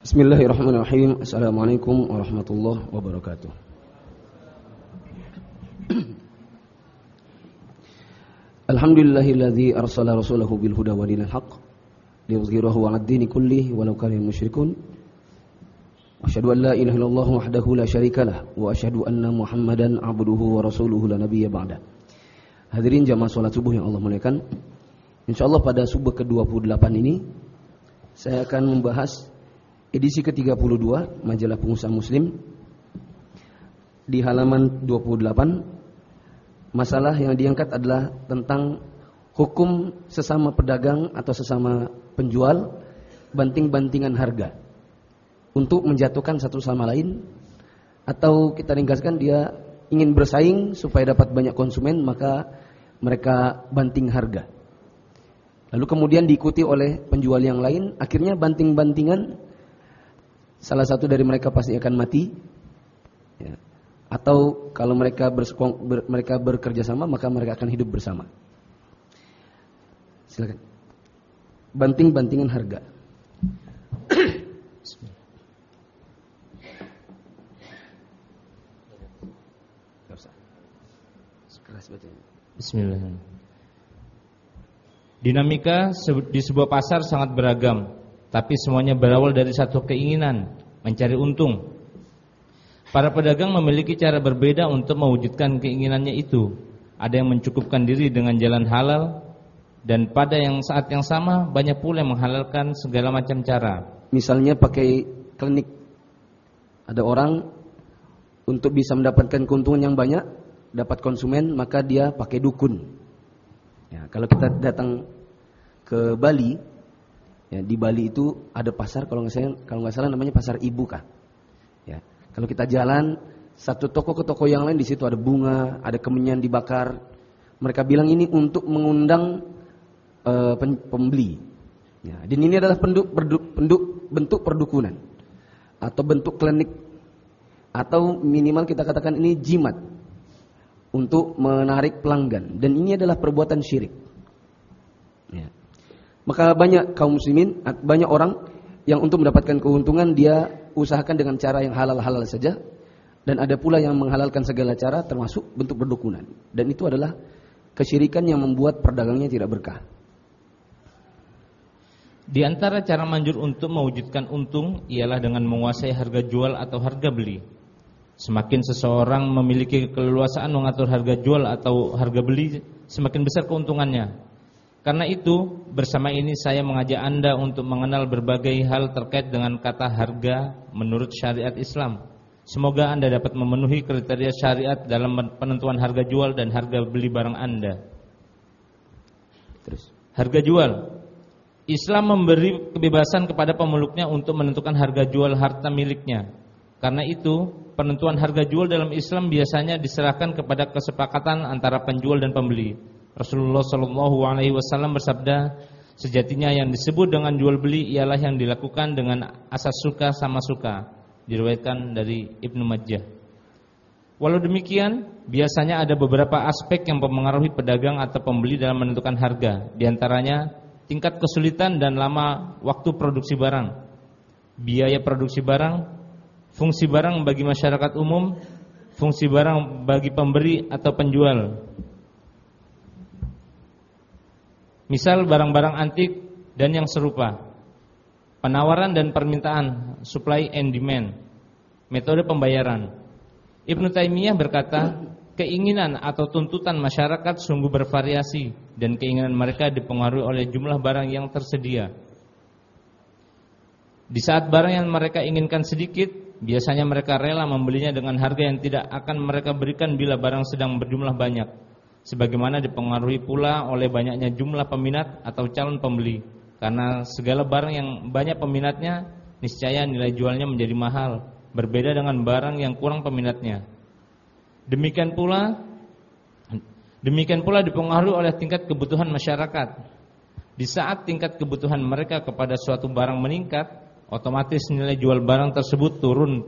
Bismillahirrahmanirrahim. Assalamualaikum warahmatullahi wabarakatuh. Alhamdulillahilladzi arsala rasulahu bil huda wa dinil haqq liyudhhirahu 'alad dini kullihi walau karihal musyrikun. Wa asyhadu an la ilaha illallah wahdahu la syarikalah wa asyhadu anna Muhammadan 'abduhu wa rasuluhu la nabiyya ba'da. Hadirin jamaah salat subuh yang Allah muliakan. Insyaallah pada subuh ke-28 ini saya akan membahas edisi ke-32 majalah Pengusaha Muslim di halaman 28. Masalah yang diangkat adalah tentang hukum sesama pedagang atau sesama penjual banting-bantingan harga untuk menjatuhkan satu sama lain, atau kita ringkaskan dia ingin bersaing supaya dapat banyak konsumen, maka mereka banting harga. Lalu kemudian diikuti oleh penjual yang lain, akhirnya banting-bantingan, salah satu dari mereka pasti akan mati, ya. Atau kalau mereka bekerja sama, maka mereka akan hidup bersama. Silakan. Banting-bantingan harga. Bismillah. Dinamika di sebuah pasar sangat beragam, tapi semuanya berawal dari satu keinginan, mencari untung. Para pedagang memiliki cara berbeda untuk mewujudkan keinginannya itu. Ada yang mencukupkan diri dengan jalan halal, dan pada saat yang sama banyak pula yang menghalalkan segala macam cara. Misalnya pakai klinik. Ada orang untuk bisa mendapatkan keuntungan yang banyak, dapat konsumen, maka dia pakai dukun. Ya, kalau kita datang ke Bali, ya, di Bali itu ada pasar, kalau nggak salah namanya pasar Ibu kah? Ya. Kalau kita jalan satu toko ke toko yang lain, di situ ada bunga, ada kemenyan dibakar. Mereka bilang ini untuk mengundang pembeli. Ya, dan ini adalah bentuk perdukunan atau bentuk klinik, atau minimal kita katakan ini jimat untuk menarik pelanggan. Dan ini adalah perbuatan syirik. Ya. Maka banyak kaum muslimin, banyak orang yang untuk mendapatkan keuntungan dia usahakan dengan cara yang halal-halal saja, dan ada pula yang menghalalkan segala cara termasuk bentuk perdukunan, dan itu adalah kesyirikan yang membuat perdagangnya tidak berkah. Di antara cara manjur untuk mewujudkan untung ialah dengan menguasai harga jual atau harga beli. Semakin seseorang memiliki keleluasaan mengatur harga jual atau harga beli, semakin besar keuntungannya. Karena itu, bersama ini saya mengajak Anda untuk mengenal berbagai hal terkait dengan kata harga menurut syariat Islam. Semoga Anda dapat memenuhi kriteria syariat dalam penentuan harga jual dan harga beli barang Anda. Terus, harga jual. Islam memberi kebebasan kepada pemeluknya untuk menentukan harga jual harta miliknya. Karena itu, penentuan harga jual dalam Islam biasanya diserahkan kepada kesepakatan antara penjual dan pembeli. Rasulullah SAW bersabda, sejatinya yang disebut dengan jual beli ialah yang dilakukan dengan asas suka sama suka. Diriwayatkan dari Ibnu Majah. Walau demikian, biasanya ada beberapa aspek yang mempengaruhi pedagang atau pembeli dalam menentukan harga. Di antaranya, tingkat kesulitan dan lama waktu produksi barang, biaya produksi barang, fungsi barang bagi masyarakat umum, fungsi barang bagi pemberi atau penjual. Misal barang-barang antik dan yang serupa. Penawaran dan permintaan, supply and demand. Metode pembayaran. Ibnu Taimiyah berkata, keinginan atau tuntutan masyarakat sungguh bervariasi, dan keinginan mereka dipengaruhi oleh jumlah barang yang tersedia. Di saat barang yang mereka inginkan sedikit, biasanya mereka rela membelinya dengan harga yang tidak akan mereka berikan bila barang sedang berjumlah banyak. Sebagaimana dipengaruhi pula oleh banyaknya jumlah peminat atau calon pembeli. Karena segala barang yang banyak peminatnya, niscaya nilai jualnya menjadi mahal, berbeda dengan barang yang kurang peminatnya. Demikian pula dipengaruhi oleh tingkat kebutuhan masyarakat. Di saat tingkat kebutuhan mereka kepada suatu barang meningkat, otomatis nilai jual barang tersebut turun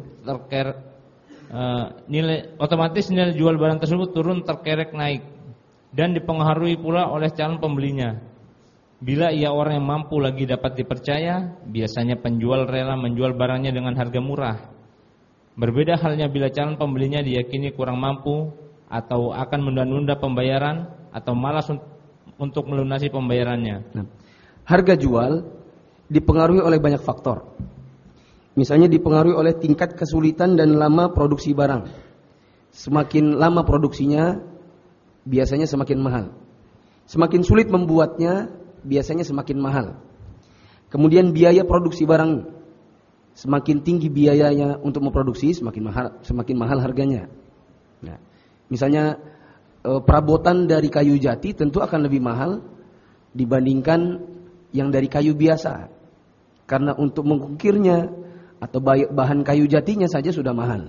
terkerek naik, dan dipengaruhi pula oleh calon pembelinya. Bila ia orang yang mampu lagi dapat dipercaya, biasanya penjual rela menjual barangnya dengan harga murah. Berbeda halnya bila calon pembelinya diyakini kurang mampu atau akan menunda-nunda pembayaran atau malas untuk melunasi pembayarannya. Nah, harga jual dipengaruhi oleh banyak faktor. Misalnya dipengaruhi oleh tingkat kesulitan dan lama produksi barang. Semakin lama produksinya, biasanya semakin mahal. Semakin sulit membuatnya, biasanya semakin mahal. Kemudian biaya produksi barang, semakin tinggi biayanya untuk memproduksi, semakin mahal harganya. Nah, misalnya perabotan dari kayu jati tentu akan lebih mahal dibandingkan yang dari kayu biasa. Karena untuk mengukirnya atau bahan kayu jatinya saja sudah mahal.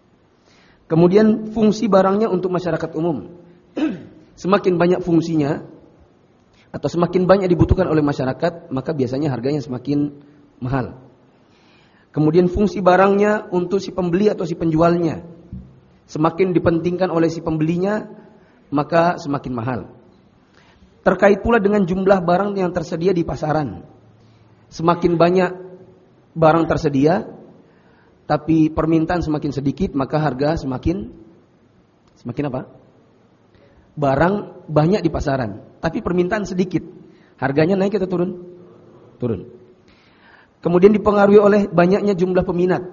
Kemudian fungsi barangnya untuk masyarakat umum. Semakin banyak fungsinya atau semakin banyak dibutuhkan oleh masyarakat, maka biasanya harganya semakin mahal. Kemudian fungsi barangnya untuk si pembeli atau si penjualnya, semakin dipentingkan oleh si pembelinya, maka semakin mahal. Terkait pula dengan jumlah barang yang tersedia di pasaran. Semakin banyak barang tersedia, tapi permintaan semakin sedikit, maka harga semakin apa? Barang banyak di pasaran, tapi permintaan sedikit, harganya naik atau turun? Turun. Kemudian dipengaruhi oleh banyaknya jumlah peminat.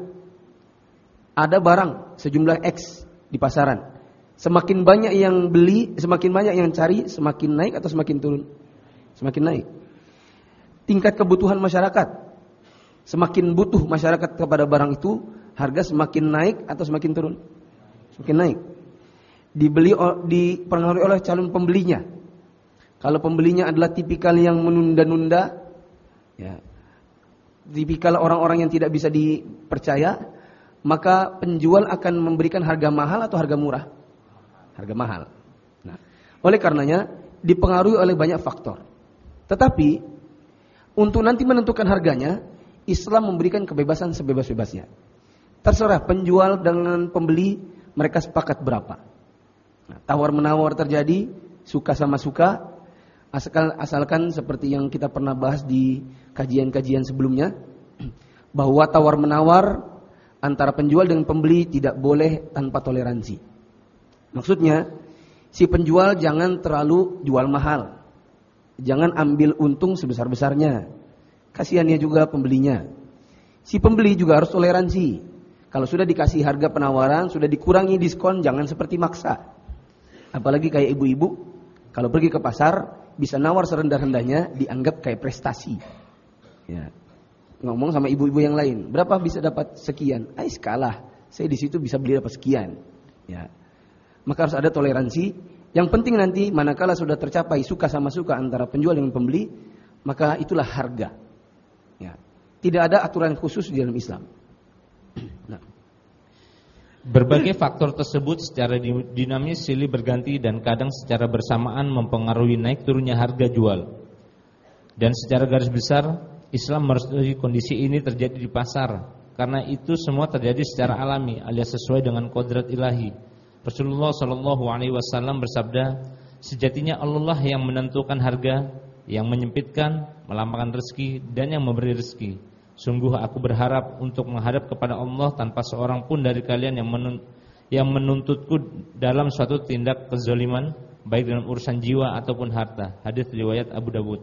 Ada barang sejumlah X di pasaran. Semakin banyak yang beli, semakin banyak yang cari, semakin naik atau semakin turun? Semakin naik. Tingkat kebutuhan masyarakat. Semakin butuh masyarakat kepada barang itu, harga semakin naik atau semakin turun? Semakin naik. Dipengaruhi oleh calon pembelinya. Kalau pembelinya adalah tipikal yang menunda-nunda, ya, tipikal orang-orang yang tidak bisa dipercaya, maka penjual akan memberikan harga mahal atau harga murah? Harga mahal. Nah, oleh karenanya dipengaruhi oleh banyak faktor. Tetapi untuk nanti menentukan harganya, Islam memberikan kebebasan sebebas-bebasnya. Terserah penjual dengan pembeli, mereka sepakat berapa. Nah, tawar-menawar terjadi, suka sama suka, asalkan seperti yang kita pernah bahas di kajian-kajian sebelumnya, bahwa tawar-menawar antara penjual dengan pembeli tidak boleh tanpa toleransi. Maksudnya, si penjual jangan terlalu jual mahal. Jangan ambil untung sebesar-besarnya. Kasihannya juga pembelinya. Si pembeli juga harus toleransi. Kalau sudah dikasih harga penawaran, sudah dikurangi diskon, jangan seperti maksa. Apalagi kayak ibu-ibu, kalau pergi ke pasar, bisa nawar serendah-rendahnya, dianggap kayak prestasi. Ya. Ngomong sama ibu-ibu yang lain, berapa bisa dapat sekian? Kalah, saya di situ bisa beli dapat sekian. Ya. Maka harus ada toleransi. Yang penting nanti manakala sudah tercapai suka sama suka antara penjual dengan pembeli, maka itulah harga. Ya. Tidak ada aturan khusus di dalam Islam. Nah. Berbagai faktor tersebut secara dinamis silih berganti dan kadang secara bersamaan mempengaruhi naik turunnya harga jual. Dan secara garis besar, Islam merestui kondisi ini terjadi di pasar, karena itu semua terjadi secara alami alias sesuai dengan kodrat ilahi. Rasulullah SAW bersabda, sejatinya Allah yang menentukan harga, yang menyempitkan, melampaukan rezeki, dan yang memberi rezeki. Sungguh aku berharap untuk menghadap kepada Allah tanpa seorang pun dari kalian yang menuntutku dalam suatu tindak kezaliman, baik dalam urusan jiwa ataupun harta. Hadis riwayat Abu Dawud.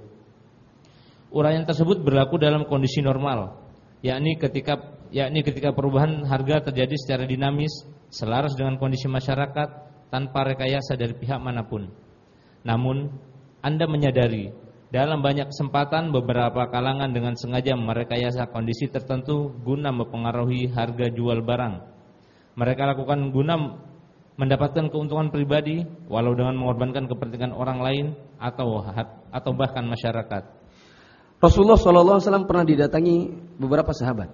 Uraian tersebut berlaku dalam kondisi normal, yakni ketika perubahan harga terjadi secara dinamis, selaras dengan kondisi masyarakat, tanpa rekayasa dari pihak manapun. Namun, Anda menyadari dalam banyak kesempatan beberapa kalangan dengan sengaja merekayasa kondisi tertentu guna mempengaruhi harga jual barang. Mereka lakukan guna mendapatkan keuntungan pribadi, walau dengan mengorbankan kepentingan orang lain atau bahkan masyarakat. Rasulullah SAW pernah didatangi beberapa sahabat.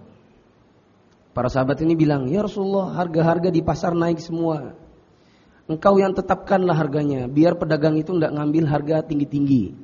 Para sahabat ini bilang, ya Rasulullah, harga-harga di pasar naik semua. Engkau yang tetapkanlah harganya, biar pedagang itu tidak ngambil harga tinggi-tinggi.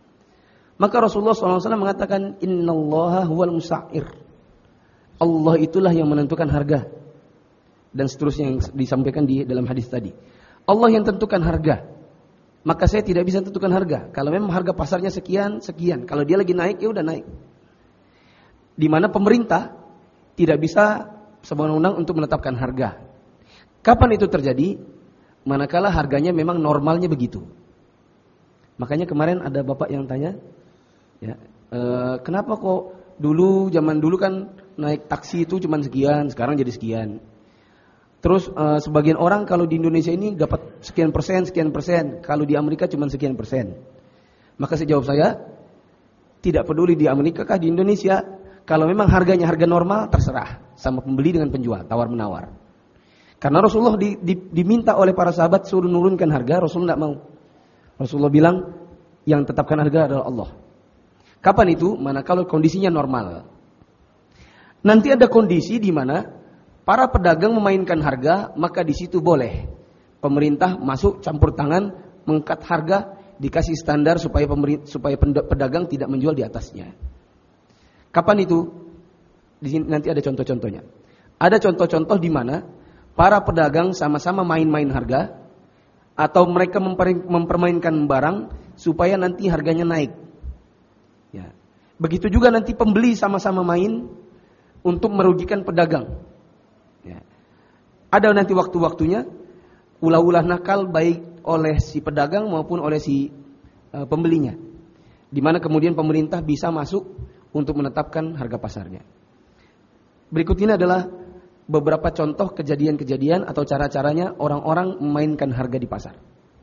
Maka Rasulullah SAW mengatakan, innallaha huwal musa'ir. Allah itulah yang menentukan harga. Dan seterusnya yang disampaikan di dalam hadis tadi. Allah yang tentukan harga. maka saya tidak bisa tentukan harga. Kalau memang harga pasarnya sekian, sekian. Kalau dia lagi naik, ya udah naik. Di mana pemerintah tidak bisa sewenang-wenang untuk menetapkan harga. Kapan itu terjadi? Manakala harganya memang normalnya begitu. Makanya kemarin ada bapak yang tanya, ya, kenapa kok zaman dulu kan naik taksi itu cuma sekian, sekarang jadi sekian. Terus sebagian orang kalau di Indonesia ini dapat sekian persen, kalau di Amerika cuma sekian persen. Maka saya jawab tidak peduli di Amerika kah di Indonesia, kalau memang harganya harga normal terserah sama pembeli dengan penjual, tawar menawar. Karena Rasulullah diminta oleh para sahabat suruh nurunkan harga, Rasulullah tidak mau. Rasulullah bilang yang tetapkan harga adalah Allah. Kapan itu? Manakala kondisinya normal. Nanti ada kondisi di mana para pedagang memainkan harga, maka di situ boleh pemerintah masuk campur tangan, mengangkat harga, dikasih standar supaya pedagang tidak menjual di atasnya. Kapan itu? Di sini nanti ada contoh-contohnya. Ada contoh-contoh di mana para pedagang sama-sama main-main harga atau mereka mempermainkan barang supaya nanti harganya naik. Ya. Begitu juga nanti pembeli sama-sama main untuk merugikan pedagang. Ya. Ada nanti waktu-waktunya ulah-ulah nakal baik oleh si pedagang maupun oleh si pembelinya, di mana kemudian pemerintah bisa masuk untuk menetapkan harga pasarnya. Berikut ini adalah beberapa contoh kejadian-kejadian atau cara-caranya orang-orang memainkan harga di pasar.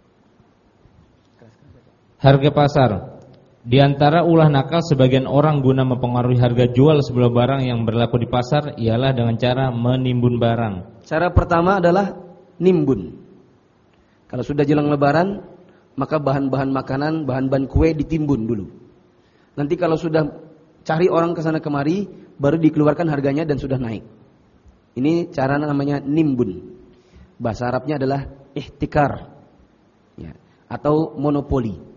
Harga pasar. Di antara ulah nakal sebagian orang guna mempengaruhi harga jual sebuah barang yang berlaku di pasar ialah dengan cara menimbun barang. Cara pertama adalah nimbun. Kalau sudah jelang lebaran, maka bahan-bahan makanan, bahan-bahan kue ditimbun dulu. Nanti kalau sudah cari orang ke sana kemari, baru dikeluarkan harganya dan sudah naik. Ini cara namanya nimbun. Bahasa Arabnya adalah ihtikar, ya, atau monopoli.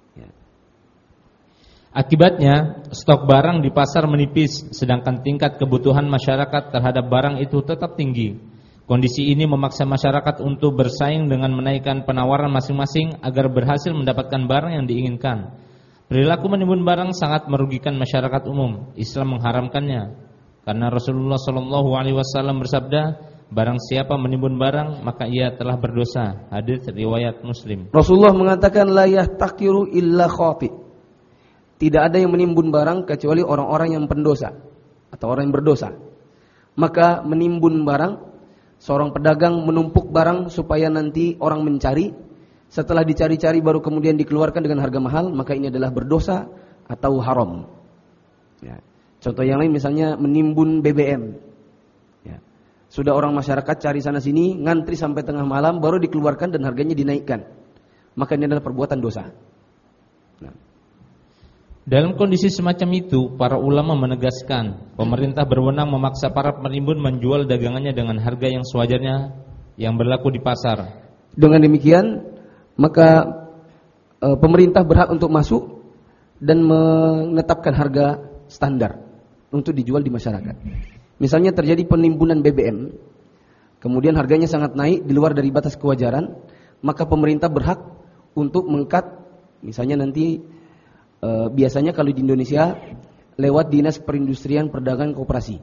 Akibatnya, stok barang di pasar menipis, sedangkan tingkat kebutuhan masyarakat terhadap barang itu tetap tinggi. Kondisi ini memaksa masyarakat untuk bersaing dengan menaikkan penawaran masing-masing agar berhasil mendapatkan barang yang diinginkan. Perilaku menimbun barang sangat merugikan masyarakat umum. Islam mengharamkannya, karena Rasulullah SAW bersabda, barang siapa menimbun barang maka ia telah berdosa. Hadis riwayat Muslim. Rasulullah mengatakan la yahtaqiru illa khati'. Tidak ada yang menimbun barang kecuali orang-orang yang pendosa atau orang yang berdosa. Maka menimbun barang, seorang pedagang menumpuk barang supaya nanti orang mencari. Setelah dicari-cari baru kemudian dikeluarkan dengan harga mahal, maka ini adalah berdosa atau haram. Ya. Contoh yang lain misalnya menimbun BBM. Ya. Sudah orang masyarakat cari sana sini, ngantri sampai tengah malam baru dikeluarkan dan harganya dinaikkan. Maka ini adalah perbuatan dosa. Nah. Dalam kondisi semacam itu, para ulama menegaskan pemerintah berwenang memaksa para penimbun menjual dagangannya dengan harga yang sewajarnya yang berlaku di pasar. Dengan demikian, maka pemerintah berhak untuk masuk dan menetapkan harga standar untuk dijual di masyarakat. Misalnya terjadi penimbunan BBM, kemudian harganya sangat naik di luar dari batas kewajaran, maka pemerintah berhak untuk meng-cut, misalnya nanti biasanya kalau di Indonesia lewat Dinas Perindustrian Perdagangan Koperasi.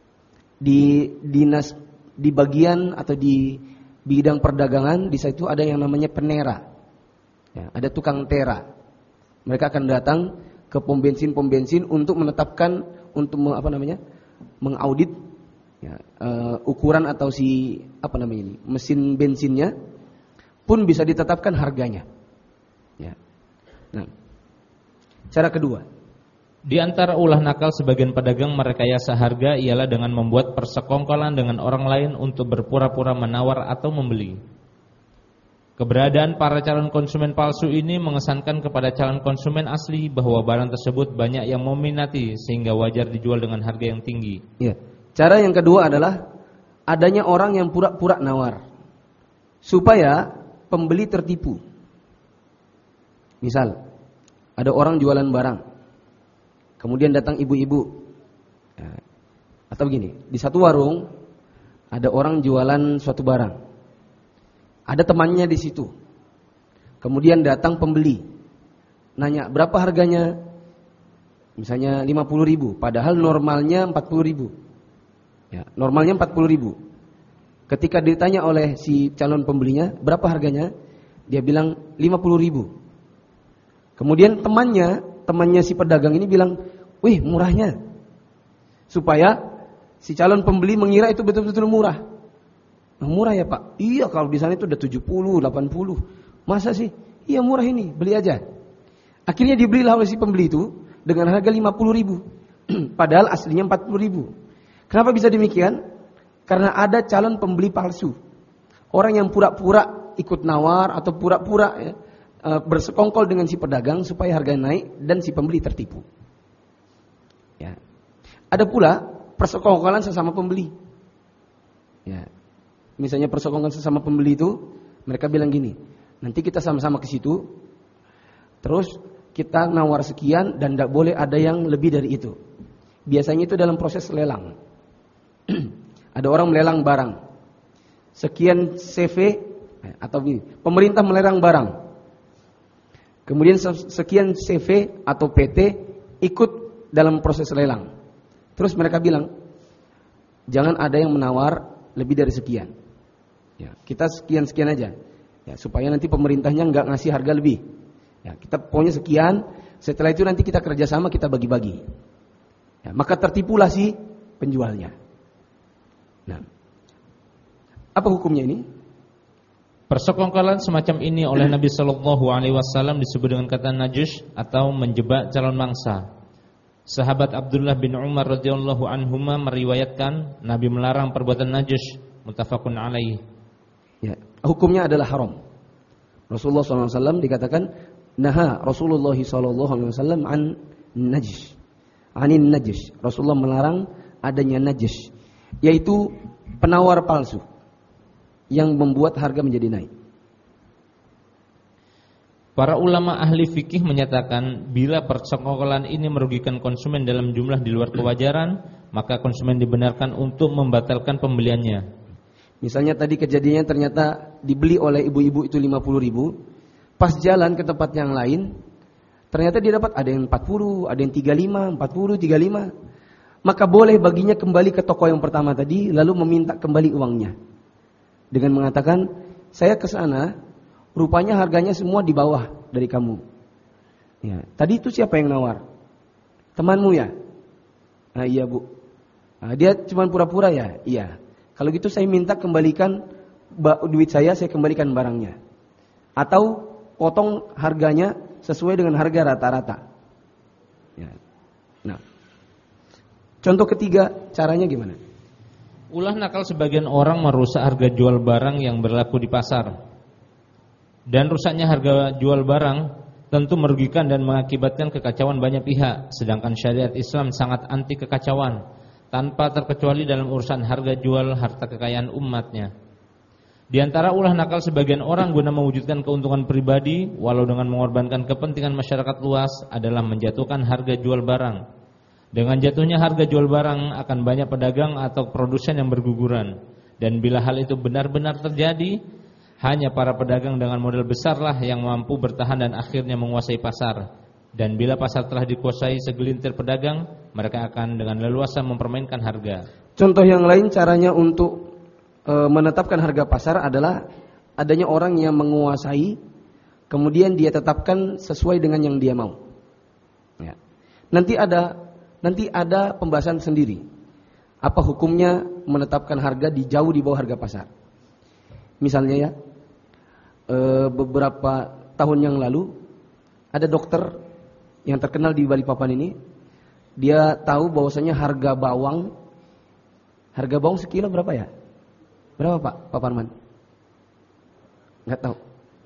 Di bagian atau di bidang perdagangan di situ ada yang namanya penera. Ya, ada tukang tera. Mereka akan datang ke pom bensin untuk menetapkan mengaudit ya, ukuran atau mesin bensinnya pun bisa ditetapkan harganya. Ya. Nah, cara kedua, di antara ulah nakal sebagian pedagang merekayasa harga ialah dengan membuat persekongkolan dengan orang lain untuk berpura-pura menawar atau membeli. Keberadaan para calon konsumen palsu ini mengesankan kepada calon konsumen asli bahwa barang tersebut banyak yang meminati sehingga wajar dijual dengan harga yang tinggi. Ya. Cara yang kedua adalah adanya orang yang pura-pura nawar supaya pembeli tertipu. Misal, ada orang jualan barang, kemudian datang ibu-ibu, ya. Atau begini, di satu warung ada orang jualan suatu barang, ada temannya di situ. Kemudian datang pembeli, nanya berapa harganya, misalnya 50.000, padahal normalnya 40.000. Ya, normalnya 40.000. Ketika ditanya oleh si calon pembelinya berapa harganya, dia bilang 50.000. Kemudian temannya si pedagang ini bilang, wih murahnya, supaya si calon pembeli mengira itu betul-betul murah. Nah, murah ya Pak? Iya, kalau di sana itu udah 70, 80. Masa sih? Iya murah ini, beli aja. Akhirnya dibelilah oleh si pembeli itu dengan harga 50.000. Padahal aslinya 40.000. Kenapa bisa demikian? Karena ada calon pembeli palsu. Orang yang pura-pura ikut nawar atau pura-pura bersekongkol dengan si pedagang supaya harganya naik dan si pembeli tertipu. Ya. Ada pula persekongkolan sesama pembeli. Ya. Misalnya persekongkolan sesama pembeli itu, mereka bilang gini, nanti kita sama-sama ke situ, terus kita nawar sekian dan tidak boleh ada yang lebih dari itu. Biasanya itu dalam proses lelang. Ada orang melelang barang, sekian CV atau ini, pemerintah melelang barang, kemudian sekian CV atau PT ikut dalam proses lelang. Terus mereka bilang, jangan ada yang menawar lebih dari sekian. Ya, kita sekian aja, ya, supaya nanti pemerintahnya nggak ngasih harga lebih. Ya, kita pokoknya sekian. Setelah itu nanti kita kerjasama, kita bagi-bagi. Ya, maka tertipulah si penjualnya. Nah, apa hukumnya ini? Persekongkolan semacam ini oleh Nabi Shallallahu Alaihi Wasallam disebut dengan kata najis atau menjebak calon mangsa. Sahabat Abdullah bin Umar radhiyallahu anhuma meriwayatkan Nabi melarang perbuatan najis. Muttafaqun alaih. Ya, hukumnya adalah haram. Rasulullah SAW dikatakan naha Rasulullah SAW an najis, anin najis. Rasulullah melarang adanya najis, yaitu penawar palsu yang membuat harga menjadi naik. Para ulama ahli fikih menyatakan bila persekongkolan ini merugikan konsumen dalam jumlah di luar kewajaran, maka konsumen dibenarkan untuk membatalkan pembeliannya. Misalnya tadi kejadiannya ternyata dibeli oleh ibu-ibu itu 50.000, pas jalan ke tempat yang lain ternyata dia dapat ada yang 40, ada yang 35, 40, 35. Maka boleh baginya kembali ke toko yang pertama tadi, lalu meminta kembali uangnya dengan mengatakan, saya ke sana, rupanya harganya semua di bawah dari kamu. Ya, tadi itu siapa yang nawar? Temanmu ya? Nah, iya Bu. Nah, dia cuma pura-pura ya? Iya. Kalau gitu saya minta kembalikan duit saya kembalikan barangnya. Atau potong harganya sesuai dengan harga rata-rata. Ya. Nah, contoh ketiga, caranya gimana? Ulah nakal sebagian orang merusak harga jual barang yang berlaku di pasar. Dan rusaknya harga jual barang tentu merugikan dan mengakibatkan kekacauan banyak pihak. Sedangkan syariat Islam sangat anti kekacauan, tanpa terkecuali dalam urusan harga jual harta kekayaan umatnya. Di antara ulah nakal sebagian orang guna mewujudkan keuntungan pribadi walau dengan mengorbankan kepentingan masyarakat luas adalah menjatuhkan harga jual barang. Dengan jatuhnya harga jual barang akan banyak pedagang atau produsen yang berguguran. Dan bila hal itu benar-benar terjadi, hanya para pedagang dengan modal besarlah yang mampu bertahan dan akhirnya menguasai pasar. Dan bila pasar telah dikuasai segelintir pedagang, mereka akan dengan leluasa mempermainkan harga. Contoh yang lain caranya untuk menetapkan harga pasar adalah adanya orang yang menguasai, kemudian dia tetapkan sesuai dengan yang dia mau. Ya. Nanti ada pembahasan sendiri. Apa hukumnya menetapkan harga jauh di bawah harga pasar? Misalnya ya, beberapa tahun yang lalu ada dokter yang terkenal di Balikpapan ini, dia tahu bahwasanya harga bawang sekilo berapa ya? Berapa Pak Parman? Enggak tahu.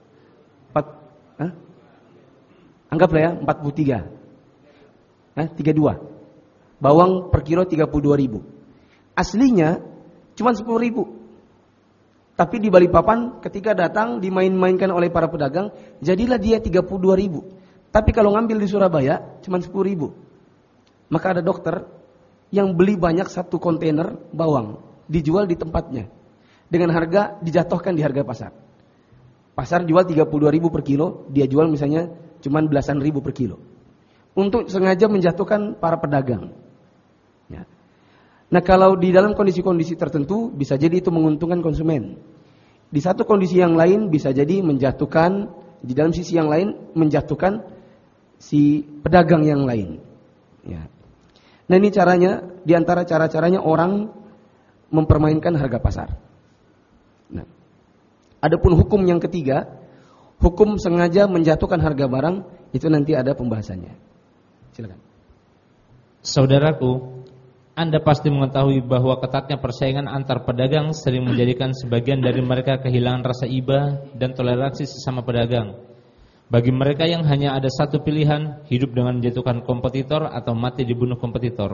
4, anggaplah ya 43. 32. Bawang per kilo 32.000. Aslinya cuma 10.000. Tapi di Balikpapan ketika datang dimain-mainkan oleh para pedagang, jadilah dia 32.000. Tapi kalau ngambil di Surabaya cuma 10.000. Maka ada dokter yang beli banyak satu kontainer bawang, dijual di tempatnya dengan harga dijatuhkan di harga pasar. Pasar jual 32.000 per kilo, dia jual misalnya cuma belasan ribu per kilo. Untuk sengaja menjatuhkan para pedagang. Ya. Nah, kalau di dalam kondisi-kondisi tertentu bisa jadi itu menguntungkan konsumen. Di satu kondisi yang lain bisa jadi menjatuhkan, di dalam sisi yang lain menjatuhkan si pedagang yang lain. Ya. Nah, ini caranya, di antara cara-caranya orang mempermainkan harga pasar. Nah, adapun hukum yang ketiga, hukum sengaja menjatuhkan harga barang, itu nanti ada pembahasannya. Silakan. Saudaraku, Anda pasti mengetahui bahwa ketatnya persaingan antar pedagang sering menjadikan sebagian dari mereka kehilangan rasa iba dan toleransi sesama pedagang. Bagi mereka yang hanya ada satu pilihan, hidup dengan menjatuhkan kompetitor atau mati dibunuh kompetitor.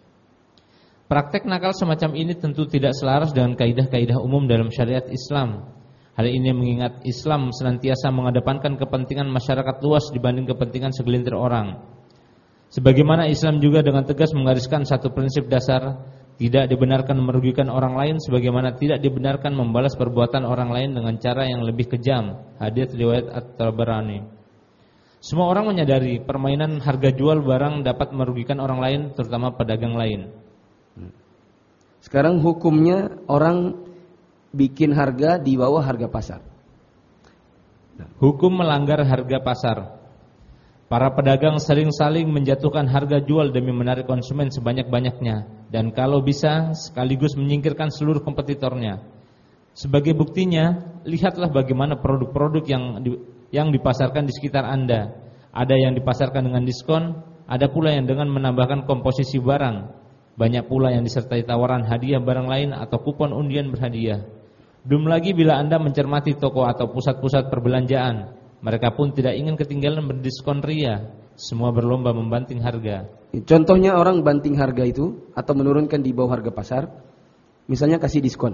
Praktek nakal semacam ini tentu tidak selaras dengan kaidah-kaidah umum dalam syariat Islam. Hal ini mengingat Islam senantiasa mengedepankan kepentingan masyarakat luas dibanding kepentingan segelintir orang. Sebagaimana Islam juga dengan tegas menggariskan satu prinsip dasar, tidak dibenarkan merugikan orang lain sebagaimana tidak dibenarkan membalas perbuatan orang lain dengan cara yang lebih kejam. Hadits riwayat At-Tabarani. Semua orang menyadari permainan harga jual barang dapat merugikan orang lain, terutama pedagang lain. Sekarang hukumnya orang bikin harga di bawah harga pasar. Hukum melanggar harga pasar. Para pedagang sering saling menjatuhkan harga jual demi menarik konsumen sebanyak-banyaknya, dan kalau bisa sekaligus menyingkirkan seluruh kompetitornya. Sebagai buktinya, lihatlah bagaimana produk-produk yang dipasarkan di sekitar Anda. Ada yang dipasarkan dengan diskon, ada pula yang dengan menambahkan komposisi barang. Banyak pula yang disertai tawaran hadiah barang lain atau kupon undian berhadiah. Belum lagi bila Anda mencermati toko atau pusat-pusat perbelanjaan, mereka pun tidak ingin ketinggalan berdiskon ria. Semua berlomba membanting harga. Contohnya orang banting harga itu atau menurunkan di bawah harga pasar, misalnya kasih diskon.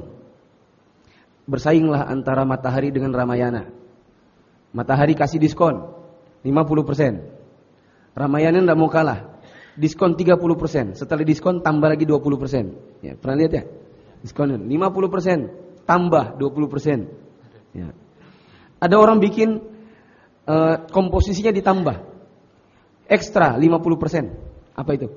Bersainglah antara Matahari dengan Ramayana. Matahari kasih diskon 50%. Ramayana tidak mau kalah, diskon 30%. Setelah diskon tambah lagi 20%. Ya, pernah lihat ya? Diskon 50% tambah 20%. Ya. Ada orang bikin komposisinya ditambah ekstra 50%. Apa itu?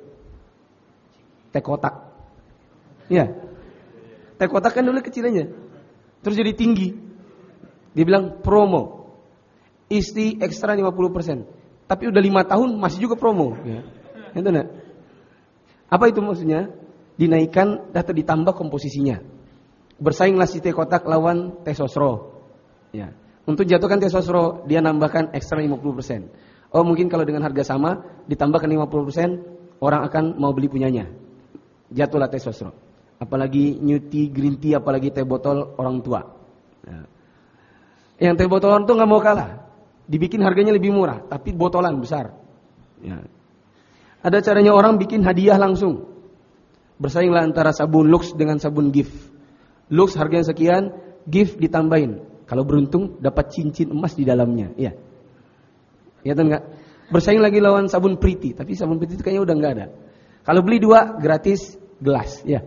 Teh kotak. Ya. Teh kotak kan dulu kecilnya, terus jadi tinggi. Dia bilang promo. Isi ekstra 50%. Tapi udah 5 tahun masih juga promo. Ya. Itu enggak? Apa itu maksudnya? Dinaikkan atau ditambah komposisinya. Bersainglah si teh kotak lawan teh sosro. Ya. Untuk jatuhkan teh sosro, dia nambahkan ekstra 50%. Oh, mungkin kalau dengan harga sama ditambahkan 50%, orang akan mau beli punyanya. Jatuhlah teh sosro. Apalagi new tea, green tea, apalagi teh botol orang tua. Ya. Yang teh botolan tuh nggak mau kalah. Dibikin harganya lebih murah, tapi botolan besar. Ya. Ada caranya orang bikin hadiah langsung. Bersainglah antara sabun Lux dengan sabun Gift. Lux harganya sekian, Gift ditambahin. Kalau beruntung dapat cincin emas di dalamnya. Iya. Ya kan enggak? Bersaing lagi lawan sabun Pretty, tapi sabun Pretty itu kayaknya udah enggak ada. Kalau beli 2 gratis gelas, ya.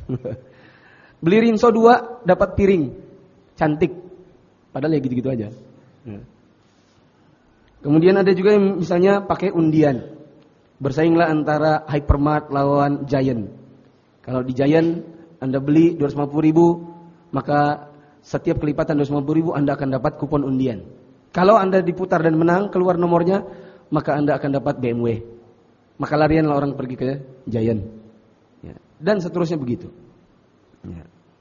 Beli Rinso 2 dapat piring cantik. Padahal ya gitu-gitu aja. Ya. Kemudian ada juga yang misalnya pakai undian. Bersainglah antara Hypermart lawan Giant. Kalau di Giant Anda beli 250.000, maka setiap kelipatan 250.000 Anda akan dapat kupon undian. Kalau Anda diputar dan menang, keluar nomornya, maka Anda akan dapat BMW. Maka larianlah orang pergi ke Giant. Ya. Dan seterusnya begitu. Ya.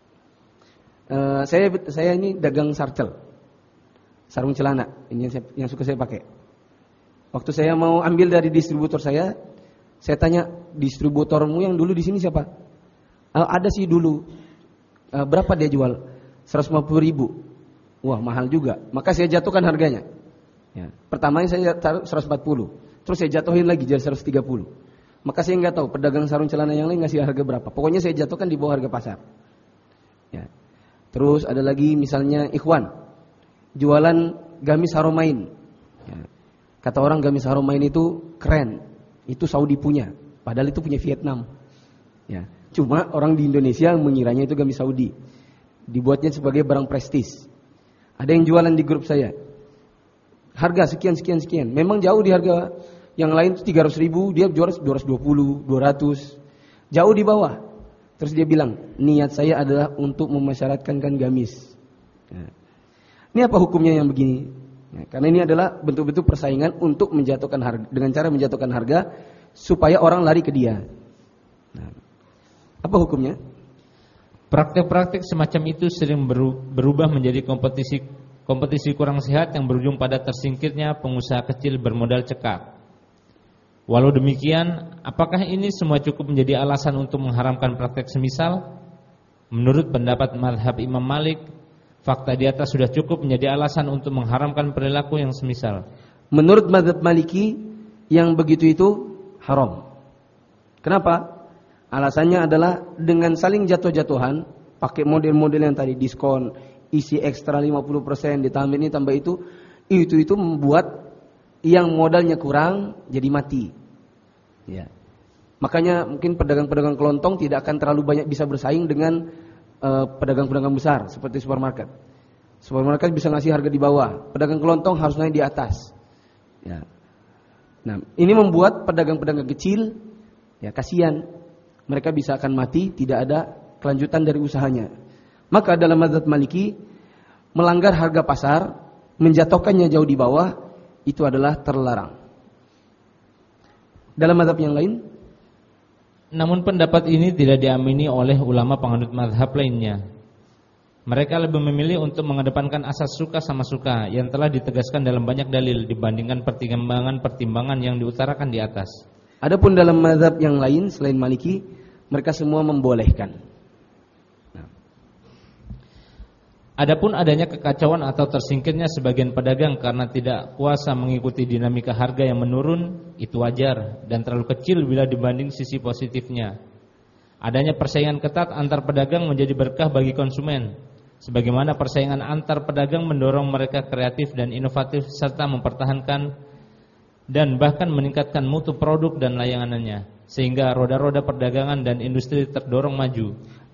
Saya ini dagang sarcel, sarung celana. Ini yang suka saya pakai. Waktu saya mau ambil dari distributor saya tanya, distributormu yang dulu di sini siapa? Ada sih dulu. Berapa dia jual? 150.000. Wah, mahal juga. Maka saya jatuhkan harganya. Ya. Pertamanya saya taruh 140. Terus saya jatuhin lagi jadi 130. Maka saya nggak tahu pedagang sarung celana yang lain ngasih harga berapa. Pokoknya saya jatuhkan di bawah harga pasar. Ya. Terus ada lagi misalnya Ikhwan jualan gamis Haromain. Ya. Kata orang gamis Haromain itu keren. Itu Saudi punya. Padahal itu punya Vietnam. Ya. Cuma orang di Indonesia mengiranya itu gamis Saudi. Dibuatnya sebagai barang prestis. Ada yang jualan di grup saya, harga sekian. Memang jauh di harga yang lain 300.000, dia jual 220, 200, jauh di bawah. Terus dia bilang, niat saya adalah untuk memasyaratkan gamis. Nah, ini apa hukumnya yang begini? Nah, karena ini adalah bentuk-bentuk persaingan untuk menjatuhkan harga, dengan cara menjatuhkan harga supaya orang lari ke dia. Nah, apa hukumnya? Praktek-praktek semacam itu sering berubah menjadi kompetisi kurang sehat yang berujung pada tersingkirnya pengusaha kecil bermodal cekak. Walau demikian, apakah ini semua cukup menjadi alasan untuk mengharamkan praktek semisal? Menurut pendapat mazhab Imam Malik, fakta di atas sudah cukup menjadi alasan untuk mengharamkan perilaku yang semisal. Menurut mazhab Maliki, yang begitu itu haram. Kenapa? Alasannya adalah dengan saling jatuh-jatuhan, pakai model-model yang tadi, diskon, isi ekstra 50%, ditambah ini tambah itu membuat yang modalnya kurang jadi mati. Ya. Makanya mungkin pedagang-pedagang kelontong tidak akan terlalu banyak bisa bersaing dengan pedagang-pedagang besar seperti supermarket. Supermarket bisa ngasih harga di bawah, pedagang kelontong harus naik di atas. Ya. Nah, ini membuat pedagang-pedagang kecil ya kasihan. Mereka bisa akan mati, tidak ada kelanjutan dari usahanya. Maka dalam mazhab Maliki, melanggar harga pasar, menjatuhkannya jauh di bawah, itu adalah terlarang. Dalam mazhab yang lain, namun pendapat ini tidak diamini oleh ulama penganut mazhab lainnya. Mereka lebih memilih untuk mengedepankan asas suka sama suka yang telah ditegaskan dalam banyak dalil dibandingkan pertimbangan yang diutarakan di atas. Adapun dalam mazhab yang lain selain Maliki, mereka semua membolehkan. Adapun adanya kekacauan atau tersingkirnya sebagian pedagang karena tidak kuasa mengikuti dinamika harga yang menurun, itu wajar dan terlalu kecil bila dibanding sisi positifnya. Adanya persaingan ketat antar pedagang menjadi berkah bagi konsumen, sebagaimana persaingan antar pedagang mendorong mereka kreatif dan inovatif serta mempertahankan dan bahkan meningkatkan mutu produk dan layanannya, sehingga roda-roda perdagangan dan industri terdorong maju.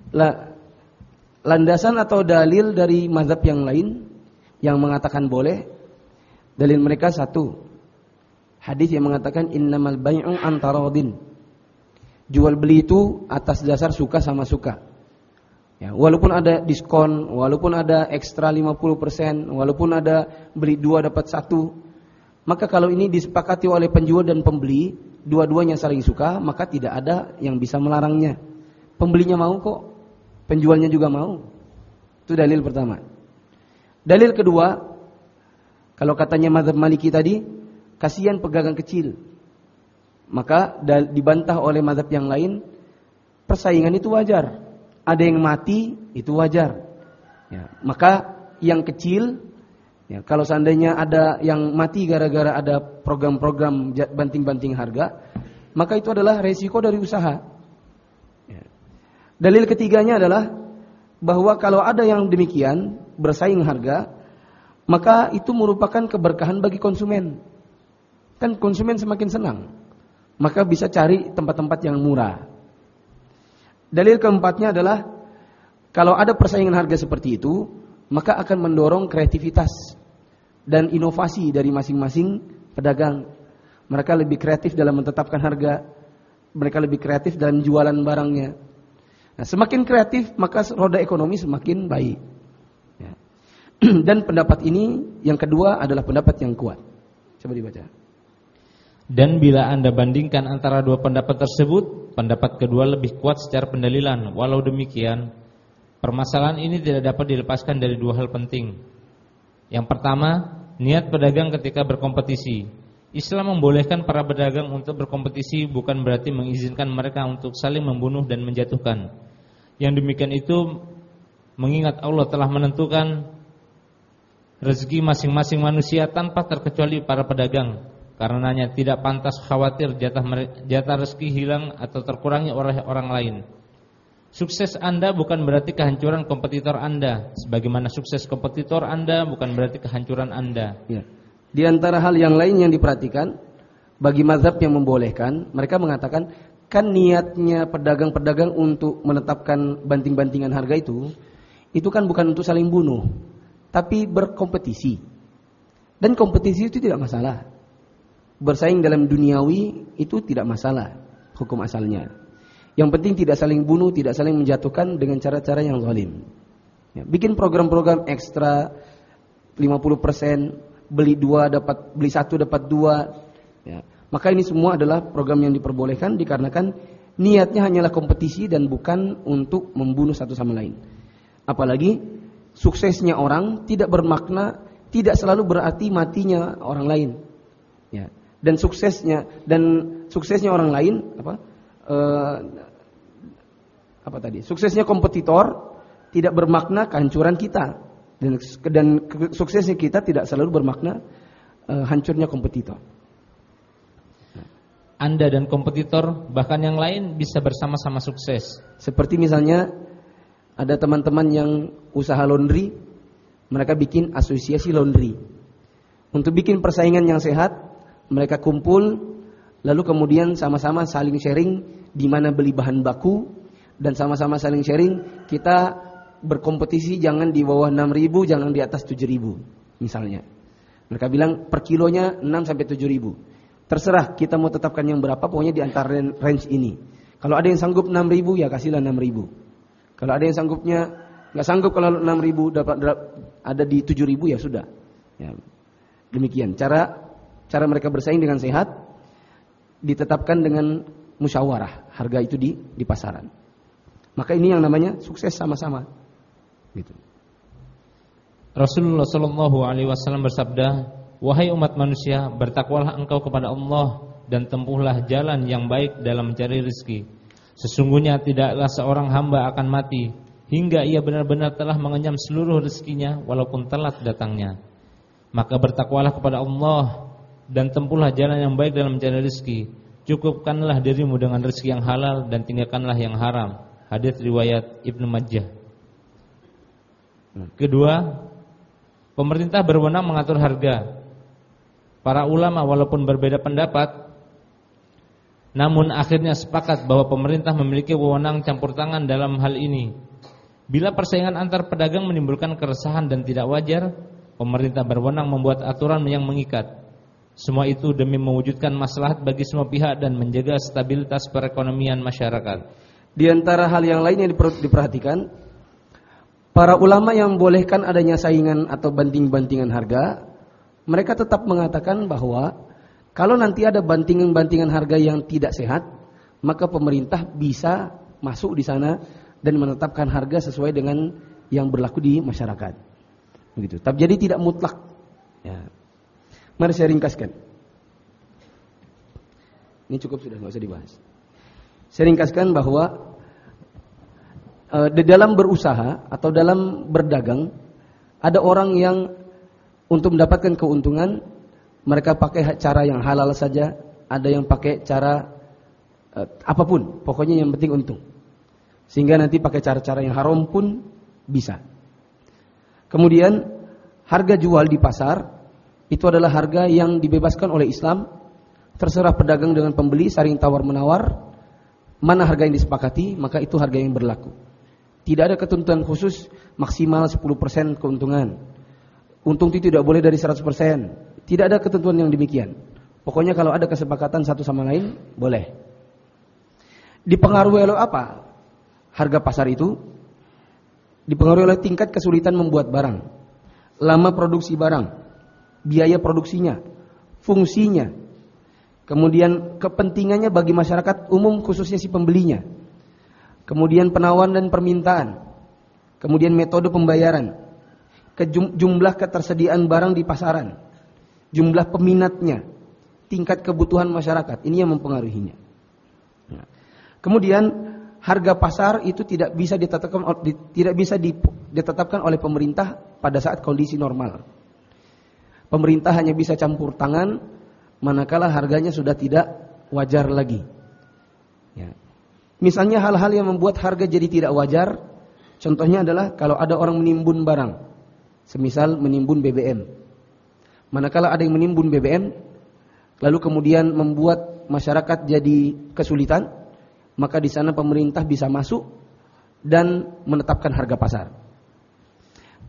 Landasan atau dalil dari mazhab yang lain yang mengatakan boleh, dalil mereka satu, hadis yang mengatakan innamal bai'u antaradin. Jual beli itu atas dasar suka sama suka. Ya, walaupun ada diskon, walaupun ada ekstra 50%, walaupun ada beli 2 dapat 1, maka kalau ini disepakati oleh penjual dan pembeli, dua-duanya saling suka, maka tidak ada yang bisa melarangnya. Pembelinya mau kok, penjualnya juga mau. Itu dalil pertama. Dalil kedua, kalau katanya mazhab Maliki tadi, kasihan pedagang kecil. Maka dibantah oleh mazhab yang lain, persaingan itu wajar. Ada yang mati, itu wajar. Ya, maka yang kecil, ya, kalau seandainya ada yang mati gara-gara ada program-program banting-banting harga, maka itu adalah resiko dari usaha. Ya. Dalil ketiganya adalah bahwa kalau ada yang demikian bersaing harga, maka itu merupakan keberkahan bagi konsumen. Kan konsumen semakin senang, maka bisa cari tempat-tempat yang murah. Dalil keempatnya adalah kalau ada persaingan harga seperti itu, maka akan mendorong kreativitas dan inovasi dari masing-masing pedagang. Mereka lebih kreatif dalam menetapkan harga, mereka lebih kreatif dalam jualan barangnya. Nah, semakin kreatif maka roda ekonomi semakin baik. Ya. Dan pendapat ini yang kedua adalah pendapat yang kuat. Coba dibaca. Dan bila Anda bandingkan antara dua pendapat tersebut, pendapat kedua lebih kuat secara pendalilan. Walau demikian, permasalahan ini tidak dapat dilepaskan dari dua hal penting. Yang pertama, niat pedagang ketika berkompetisi. Islam membolehkan para pedagang untuk berkompetisi bukan berarti mengizinkan mereka untuk saling membunuh dan menjatuhkan. Yang demikian itu mengingat Allah telah menentukan rezeki masing-masing manusia tanpa terkecuali para pedagang. Karenanya tidak pantas khawatir jatah rezeki hilang atau terkurangi oleh orang lain. Sukses Anda bukan berarti kehancuran kompetitor Anda, sebagaimana sukses kompetitor Anda bukan berarti kehancuran Anda. Ya. Di antara hal yang lain yang diperhatikan bagi mazhab yang membolehkan, mereka mengatakan kan niatnya pedagang-pedagang untuk menetapkan banting-bantingan harga itu kan bukan untuk saling bunuh, tapi berkompetisi. Dan kompetisi itu tidak masalah. Bersaing dalam duniawi itu tidak masalah hukum asalnya. Yang penting tidak saling bunuh, tidak saling menjatuhkan dengan cara-cara yang zalim. Ya, bikin program-program ekstra 50%, beli 1 dapat 2. Ya. Maka ini semua adalah program yang diperbolehkan dikarenakan niatnya hanyalah kompetisi dan bukan untuk membunuh satu sama lain. Apalagi suksesnya orang tidak bermakna, tidak selalu berarti matinya orang lain. Ya. Dan suksesnya orang lain suksesnya kompetitor tidak bermakna kehancuran kita, dan suksesnya kita tidak selalu bermakna hancurnya kompetitor. Anda dan kompetitor bahkan yang lain bisa bersama-sama sukses. Seperti misalnya ada teman-teman yang usaha laundry, mereka bikin asosiasi laundry. Untuk bikin persaingan yang sehat, mereka kumpul, lalu kemudian sama-sama saling sharing di mana beli bahan baku, dan sama-sama saling sharing kita berkompetisi jangan di bawah 6.000, jangan di atas 7.000 misalnya. Mereka bilang per kilonya 6 sampai 7.000. Terserah kita mau tetapkan yang berapa, pokoknya di antara range ini. Kalau ada yang sanggup 6.000 ya kasihlah 6.000. Kalau ada yang sanggupnya nggak sanggup, kalau 6.000 dapat ada di 7.000 ya sudah. Ya. Demikian cara mereka bersaing dengan sehat, ditetapkan dengan musyawarah harga itu di pasaran. Maka ini yang namanya sukses sama-sama. Gitu. Rasulullah Shallallahu Alaihi Wasallam bersabda, wahai umat manusia, bertakwalah engkau kepada Allah dan tempuhlah jalan yang baik dalam mencari rezeki. Sesungguhnya tidaklah seorang hamba akan mati hingga ia benar-benar telah mengenyam seluruh rezekinya walaupun telat datangnya. Maka bertakwalah kepada Allah dan tempuhlah jalan yang baik dalam mencari rezeki. Cukupkanlah dirimu dengan rezeki yang halal dan tinggalkanlah yang haram. Hadits riwayat Ibnu Majah. Kedua, pemerintah berwenang mengatur harga. Para ulama walaupun berbeda pendapat, namun akhirnya sepakat bahwa pemerintah memiliki wewenang campur tangan dalam hal ini. Bila persaingan antar pedagang menimbulkan keresahan dan tidak wajar, pemerintah berwenang membuat aturan yang mengikat. Semua itu demi mewujudkan maslahat bagi semua pihak dan menjaga stabilitas perekonomian masyarakat. Di antara hal yang lain yang diperhatikan, para ulama yang membolehkan adanya saingan atau banting-bantingan harga, mereka tetap mengatakan bahwa kalau nanti ada bantingan-bantingan harga yang tidak sehat, maka pemerintah bisa masuk di sana dan menetapkan harga sesuai dengan yang berlaku di masyarakat. Begitu. Tapi jadi tidak mutlak. Ya. Mari saya ringkaskan. Ini cukup sudah, nggak usah dibahas. Saya ringkaskan bahwa di dalam berusaha atau dalam berdagang, ada orang yang untuk mendapatkan keuntungan mereka pakai cara yang halal saja, ada yang pakai cara apapun, pokoknya yang penting untung. Sehingga nanti pakai cara-cara yang haram pun bisa. Kemudian harga jual di pasar itu adalah harga yang dibebaskan oleh Islam. Terserah pedagang dengan pembeli saling tawar-menawar, mana harga yang disepakati, maka itu harga yang berlaku. Tidak ada ketentuan khusus maksimal 10% keuntungan. Untung itu tidak boleh dari 100%. Tidak ada ketentuan yang demikian. Pokoknya kalau ada kesepakatan satu sama lain, boleh. Dipengaruhi oleh apa? Harga pasar itu dipengaruhi oleh tingkat kesulitan membuat barang, lama produksi barang, biaya produksinya, fungsinya, kemudian kepentingannya bagi masyarakat umum khususnya si pembelinya, kemudian penawaran dan permintaan, kemudian metode pembayaran, jumlah ketersediaan barang di pasaran, jumlah peminatnya, tingkat kebutuhan masyarakat, ini yang mempengaruhinya. Nah, kemudian harga pasar itu tidak bisa ditetapkan oleh pemerintah pada saat kondisi normal. Pemerintah hanya bisa campur tangan manakala harganya sudah tidak wajar lagi. Ya. Misalnya hal-hal yang membuat harga jadi tidak wajar, contohnya adalah kalau ada orang menimbun barang, semisal menimbun BBM. Manakala ada yang menimbun BBM, lalu kemudian membuat masyarakat jadi kesulitan, maka di sana pemerintah bisa masuk dan menetapkan harga pasar.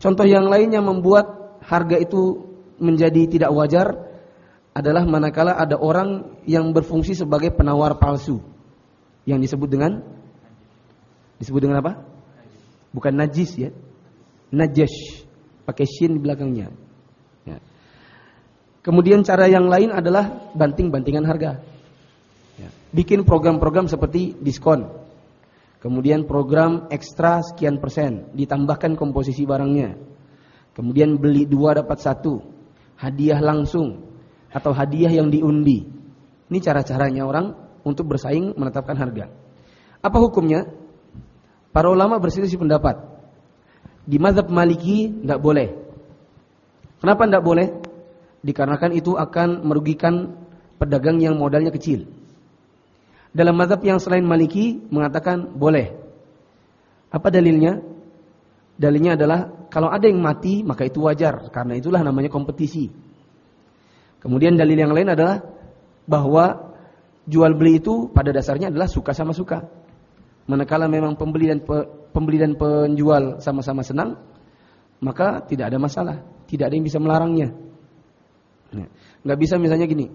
Contoh yang lainnya membuat harga itu menjadi tidak wajar adalah manakala ada orang yang berfungsi sebagai penawar palsu, yang disebut dengan apa? Bukan najis ya, najash, pakai shin di belakangnya. Ya. Kemudian cara yang lain adalah banting-bantingan harga. Ya. Bikin program-program seperti diskon, kemudian program ekstra sekian persen, ditambahkan komposisi barangnya, kemudian beli 2 dapat 1, hadiah langsung, atau hadiah yang diundi. Ini cara-caranya orang untuk bersaing menetapkan harga. Apa hukumnya? Para ulama berselisih pendapat. Di mazhab Maliki tidak boleh. Kenapa tidak boleh? Dikarenakan itu akan merugikan pedagang yang modalnya kecil. Dalam mazhab yang selain Maliki mengatakan boleh. Apa dalilnya? Dalilnya adalah kalau ada yang mati maka itu wajar, karena itulah namanya kompetisi. Kemudian dalil yang lain adalah bahwa jual beli itu pada dasarnya adalah suka sama suka. Manakala memang pembeli dan penjual sama-sama senang, maka tidak ada masalah, tidak ada yang bisa melarangnya. Nggak bisa misalnya gini,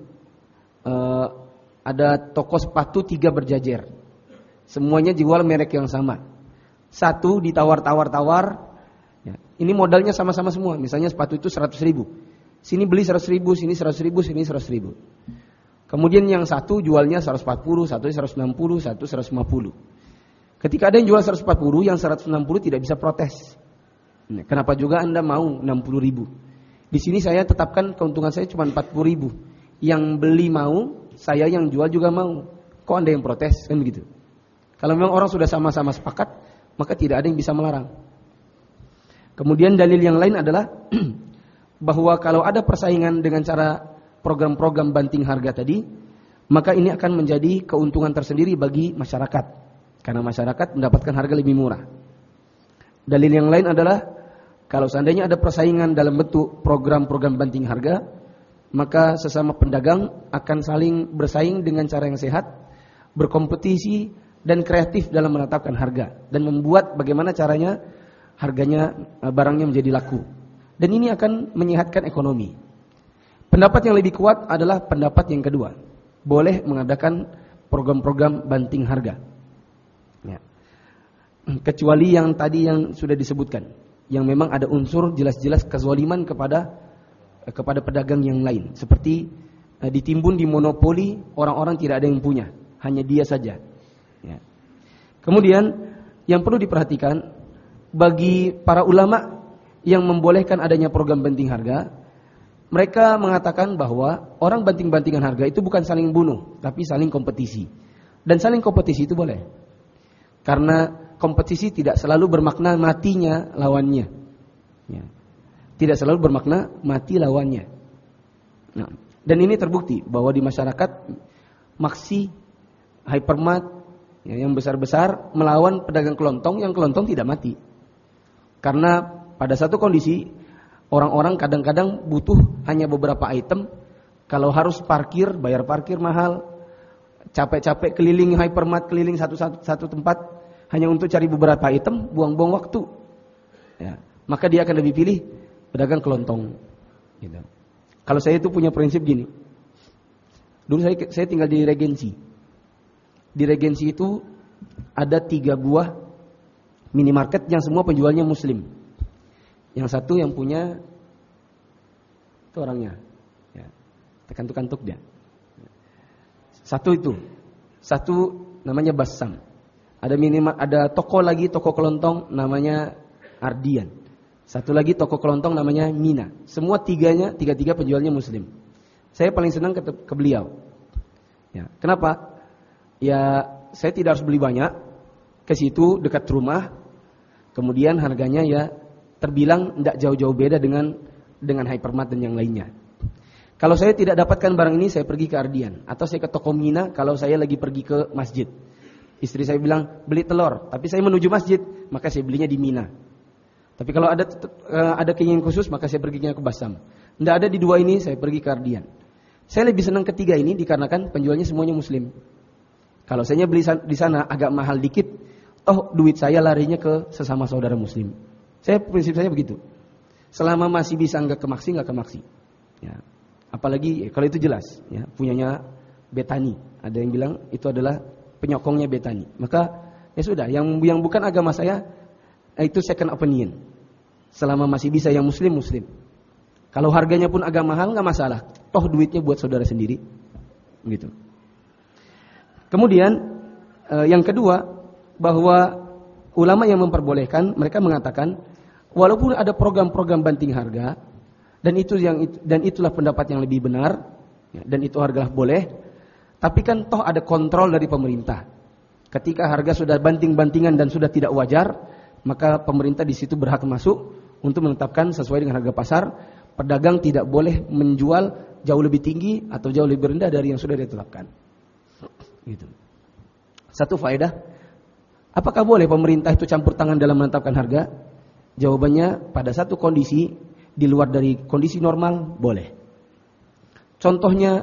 ada toko sepatu 3 berjajar, semuanya jual merek yang sama, satu ditawar-tawar, ini modalnya sama-sama semua. Misalnya sepatu itu 100.000. Sini beli 100.000, sini 100.000, sini 100.000. Kemudian yang satu jualnya 140, satu 160, satu 150. Ketika ada yang jual 140, yang 160 tidak bisa protes. Kenapa juga Anda mau 60.000? Di sini saya tetapkan keuntungan saya cuma 40.000. Yang beli mau, saya yang jual juga mau. Kok Anda yang protes? Kan begitu. Kalau memang orang sudah sama-sama sepakat, maka tidak ada yang bisa melarang. Kemudian dalil yang lain adalah bahwa kalau ada persaingan dengan cara program-program banting harga tadi, maka ini akan menjadi keuntungan tersendiri bagi masyarakat, karena masyarakat mendapatkan harga lebih murah. Dalil yang lain adalah kalau seandainya ada persaingan dalam bentuk program-program banting harga, maka sesama pedagang akan saling bersaing dengan cara yang sehat, berkompetisi dan kreatif dalam menetapkan harga, dan membuat bagaimana caranya harganya, barangnya menjadi laku. Dan ini akan menyehatkan ekonomi. Pendapat yang lebih kuat adalah pendapat yang kedua. Boleh mengadakan program-program banting harga. Ya. Kecuali yang tadi yang sudah disebutkan, yang memang ada unsur jelas-jelas kezaliman kepada pedagang yang lain. Seperti ditimbun di monopoli, orang-orang tidak ada yang punya, hanya dia saja. Ya. Kemudian yang perlu diperhatikan bagi para ulama yang membolehkan adanya program banting harga, mereka mengatakan bahwa orang banting-bantingan harga itu bukan saling bunuh, tapi saling kompetisi. Dan saling kompetisi itu boleh, karena kompetisi tidak selalu bermakna matinya lawannya. Ya. Tidak selalu bermakna mati lawannya. Nah, dan ini terbukti bahwa di masyarakat Maxi, Hypermart, yang besar-besar melawan pedagang kelontong, yang kelontong tidak mati. Karena pada satu kondisi, orang-orang kadang-kadang butuh hanya beberapa item. Kalau harus parkir, bayar parkir mahal, capek-capek keliling hypermart, keliling satu tempat hanya untuk cari beberapa item, buang-buang waktu. Ya, maka dia akan lebih pilih pedagang kelontong. Gitu. Kalau saya itu punya prinsip gini. Dulu saya tinggal di Regensi. Di Regensi itu ada 3 buah minimarket yang semua penjualnya Muslim. Yang satu yang punya itu orangnya, ya, tekan-kantuk dia. Satu itu, satu namanya Bassam. Ada toko lagi, toko kelontong namanya Ardian. Satu lagi toko kelontong namanya Mina. Semua tiga-tiga penjualnya Muslim. Saya paling senang ke beliau. Ya, kenapa? Ya, saya tidak harus beli banyak. Ke situ dekat rumah. Kemudian harganya ya terbilang tidak jauh-jauh beda dengan Hypermart dan yang lainnya. Kalau saya tidak dapatkan barang ini, saya pergi ke Ardian, atau saya ke toko Mina kalau saya lagi pergi ke masjid. Istri saya bilang beli telur, tapi saya menuju masjid, maka saya belinya di Mina. Tapi kalau ada keinginan khusus, maka saya perginya ke Bassam. Tidak ada di 2 ini, saya pergi ke Ardian. Saya lebih senang ketiga ini dikarenakan penjualnya semuanya Muslim. Kalau saya beli di sana agak mahal dikit, duit saya larinya ke sesama saudara Muslim. Prinsip saya begitu. Selama masih bisa nggak ke maksi. Ya. Apalagi kalau itu jelas, ya, punyanya Betani. Ada yang bilang itu adalah penyokongnya Betani. Maka ya sudah, yang bukan agama saya itu second opinion. Selama masih bisa yang muslim. Kalau harganya pun agak mahal nggak masalah. Toh duitnya buat saudara sendiri. Gitu. Kemudian yang kedua, bahwa ulama yang memperbolehkan, mereka mengatakan walaupun ada program-program banting harga dan itulah pendapat yang lebih benar, ya, dan itu harga boleh, tapi kan toh ada kontrol dari pemerintah. Ketika harga sudah banting-bantingan dan sudah tidak wajar, maka pemerintah di situ berhak masuk untuk menetapkan sesuai dengan harga pasar. Pedagang tidak boleh menjual jauh lebih tinggi atau jauh lebih rendah dari yang sudah ditetapkan. Gitu. Satu faedah, apakah boleh pemerintah itu campur tangan dalam menetapkan harga? Jawabannya, pada satu kondisi di luar dari kondisi normal boleh. Contohnya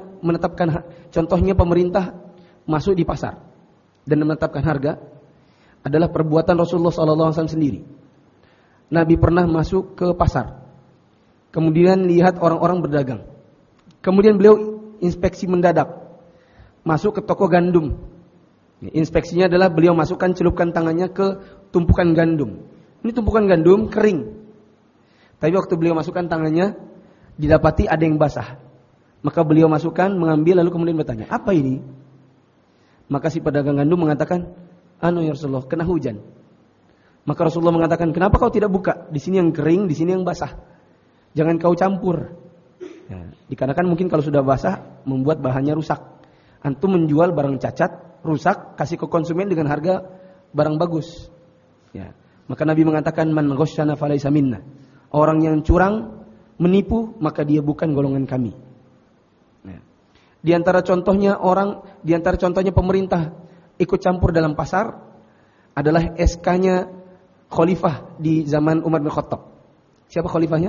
pemerintah masuk di pasar dan menetapkan harga adalah perbuatan Rasulullah SAW sendiri. Nabi pernah masuk ke pasar, kemudian lihat orang-orang berdagang. Kemudian beliau inspeksi mendadak, masuk ke toko gandum. Inspeksinya adalah beliau celupkan tangannya ke tumpukan gandum. Ini tumpukan gandum kering. Tapi waktu beliau masukkan tangannya, didapati ada yang basah. Maka beliau mengambil lalu kemudian bertanya, apa ini? Maka si pedagang gandum mengatakan, ya Rasulullah, kena hujan. Maka Rasulullah mengatakan, kenapa kau tidak buka? Di sini yang kering, di sini yang basah. Jangan kau campur. Ya, dikarenakan mungkin kalau sudah basah membuat bahannya rusak. Antum menjual barang cacat, rusak, kasih ke konsumen dengan harga barang bagus. Ya. Maka Nabi mengatakan, man ghasyana falaysa minna. Orang yang curang, menipu, maka dia bukan golongan kami. Ya. Di antara contohnya pemerintah ikut campur dalam pasar adalah SK-nya khalifah di zaman Umar bin Khattab. Siapa khalifahnya?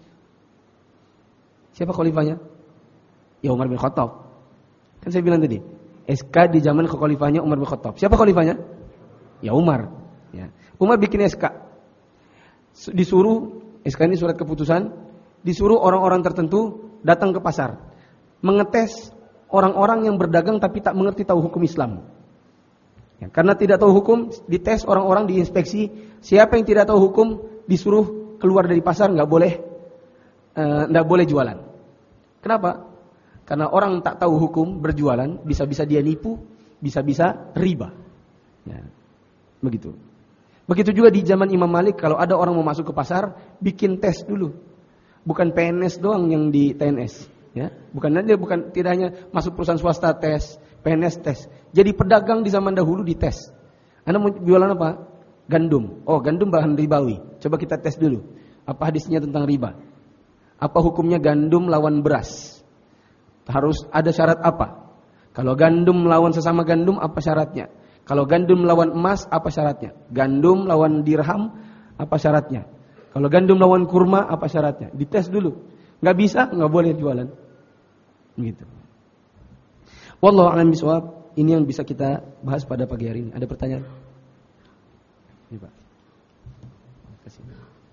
Ya Umar bin Khattab. Kan saya bilang tadi, SK di zaman khalifahnya Umar bin Khattab. Siapa khalifahnya? Ya Umar. Ya. Umar bikin SK. Disuruh, SK ini surat keputusan, disuruh orang-orang tertentu datang ke pasar, mengetes orang-orang yang berdagang tapi tak mengerti tahu hukum Islam. Ya, karena tidak tahu hukum, dites orang-orang, diinspeksi. Siapa yang tidak tahu hukum disuruh keluar dari pasar, nggak boleh jualan. Kenapa? Karena orang tak tahu hukum berjualan, bisa-bisa dia nipu, bisa-bisa riba. Ya, begitu. Begitu juga di zaman Imam Malik, kalau ada orang mau masuk ke pasar, bikin tes dulu. Bukan PNS doang yang di TNS. Ya, tidak hanya masuk perusahaan swasta tes, PNS tes. Jadi pedagang di zaman dahulu dites. Anda mau jualan apa? Gandum. Oh, gandum bahan ribawi. Coba kita tes dulu. Apa hadisnya tentang riba? Apa hukumnya gandum lawan beras? Harus ada syarat apa? Kalau gandum lawan sesama gandum, apa syaratnya? Kalau gandum lawan emas, apa syaratnya? Gandum lawan dirham, apa syaratnya? Kalau gandum lawan kurma, apa syaratnya? Dites dulu. Nggak bisa, nggak boleh jualan. Gitu. Wallahu a'lam bishawab. Ini yang bisa kita bahas pada pagi hari ini. Ada pertanyaan? Ini Pak. Kasih.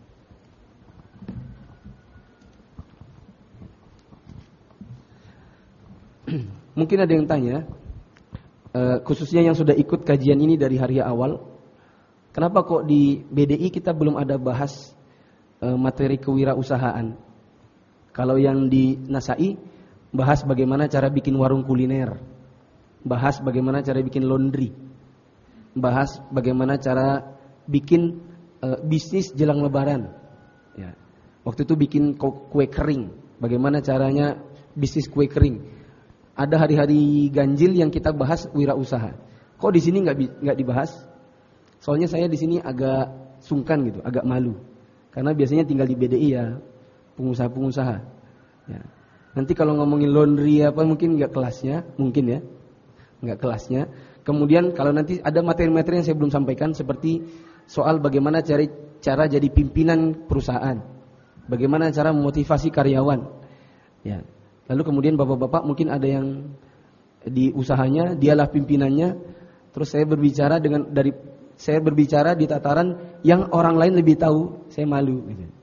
Mungkin ada yang tanya, khususnya yang sudah ikut kajian ini dari hari awal, kenapa kok di BDI kita belum ada bahas materi kewirausahaan? Kalau yang di Nasai bahas bagaimana cara bikin warung kuliner, bahas bagaimana cara bikin laundry, bahas bagaimana cara bikin bisnis jelang lebaran. Ya. Waktu itu bikin kue kering, bagaimana caranya bisnis kue kering. Ada hari-hari ganjil yang kita bahas wirausaha. Kok di sini nggak dibahas? Soalnya saya di sini agak sungkan gitu, agak malu. Karena biasanya tinggal di BDI ya pengusaha-pengusaha. Ya. Nanti kalau ngomongin laundry apa mungkin nggak kelasnya, mungkin ya, nggak kelasnya. Kemudian kalau nanti ada materi-materi yang saya belum sampaikan seperti soal bagaimana cara jadi pimpinan perusahaan, bagaimana cara memotivasi karyawan. Ya. Lalu kemudian bapak-bapak mungkin ada yang di usahanya, dialah pimpinannya. Terus saya berbicara di tataran yang orang lain lebih tahu, saya malu. Gitu.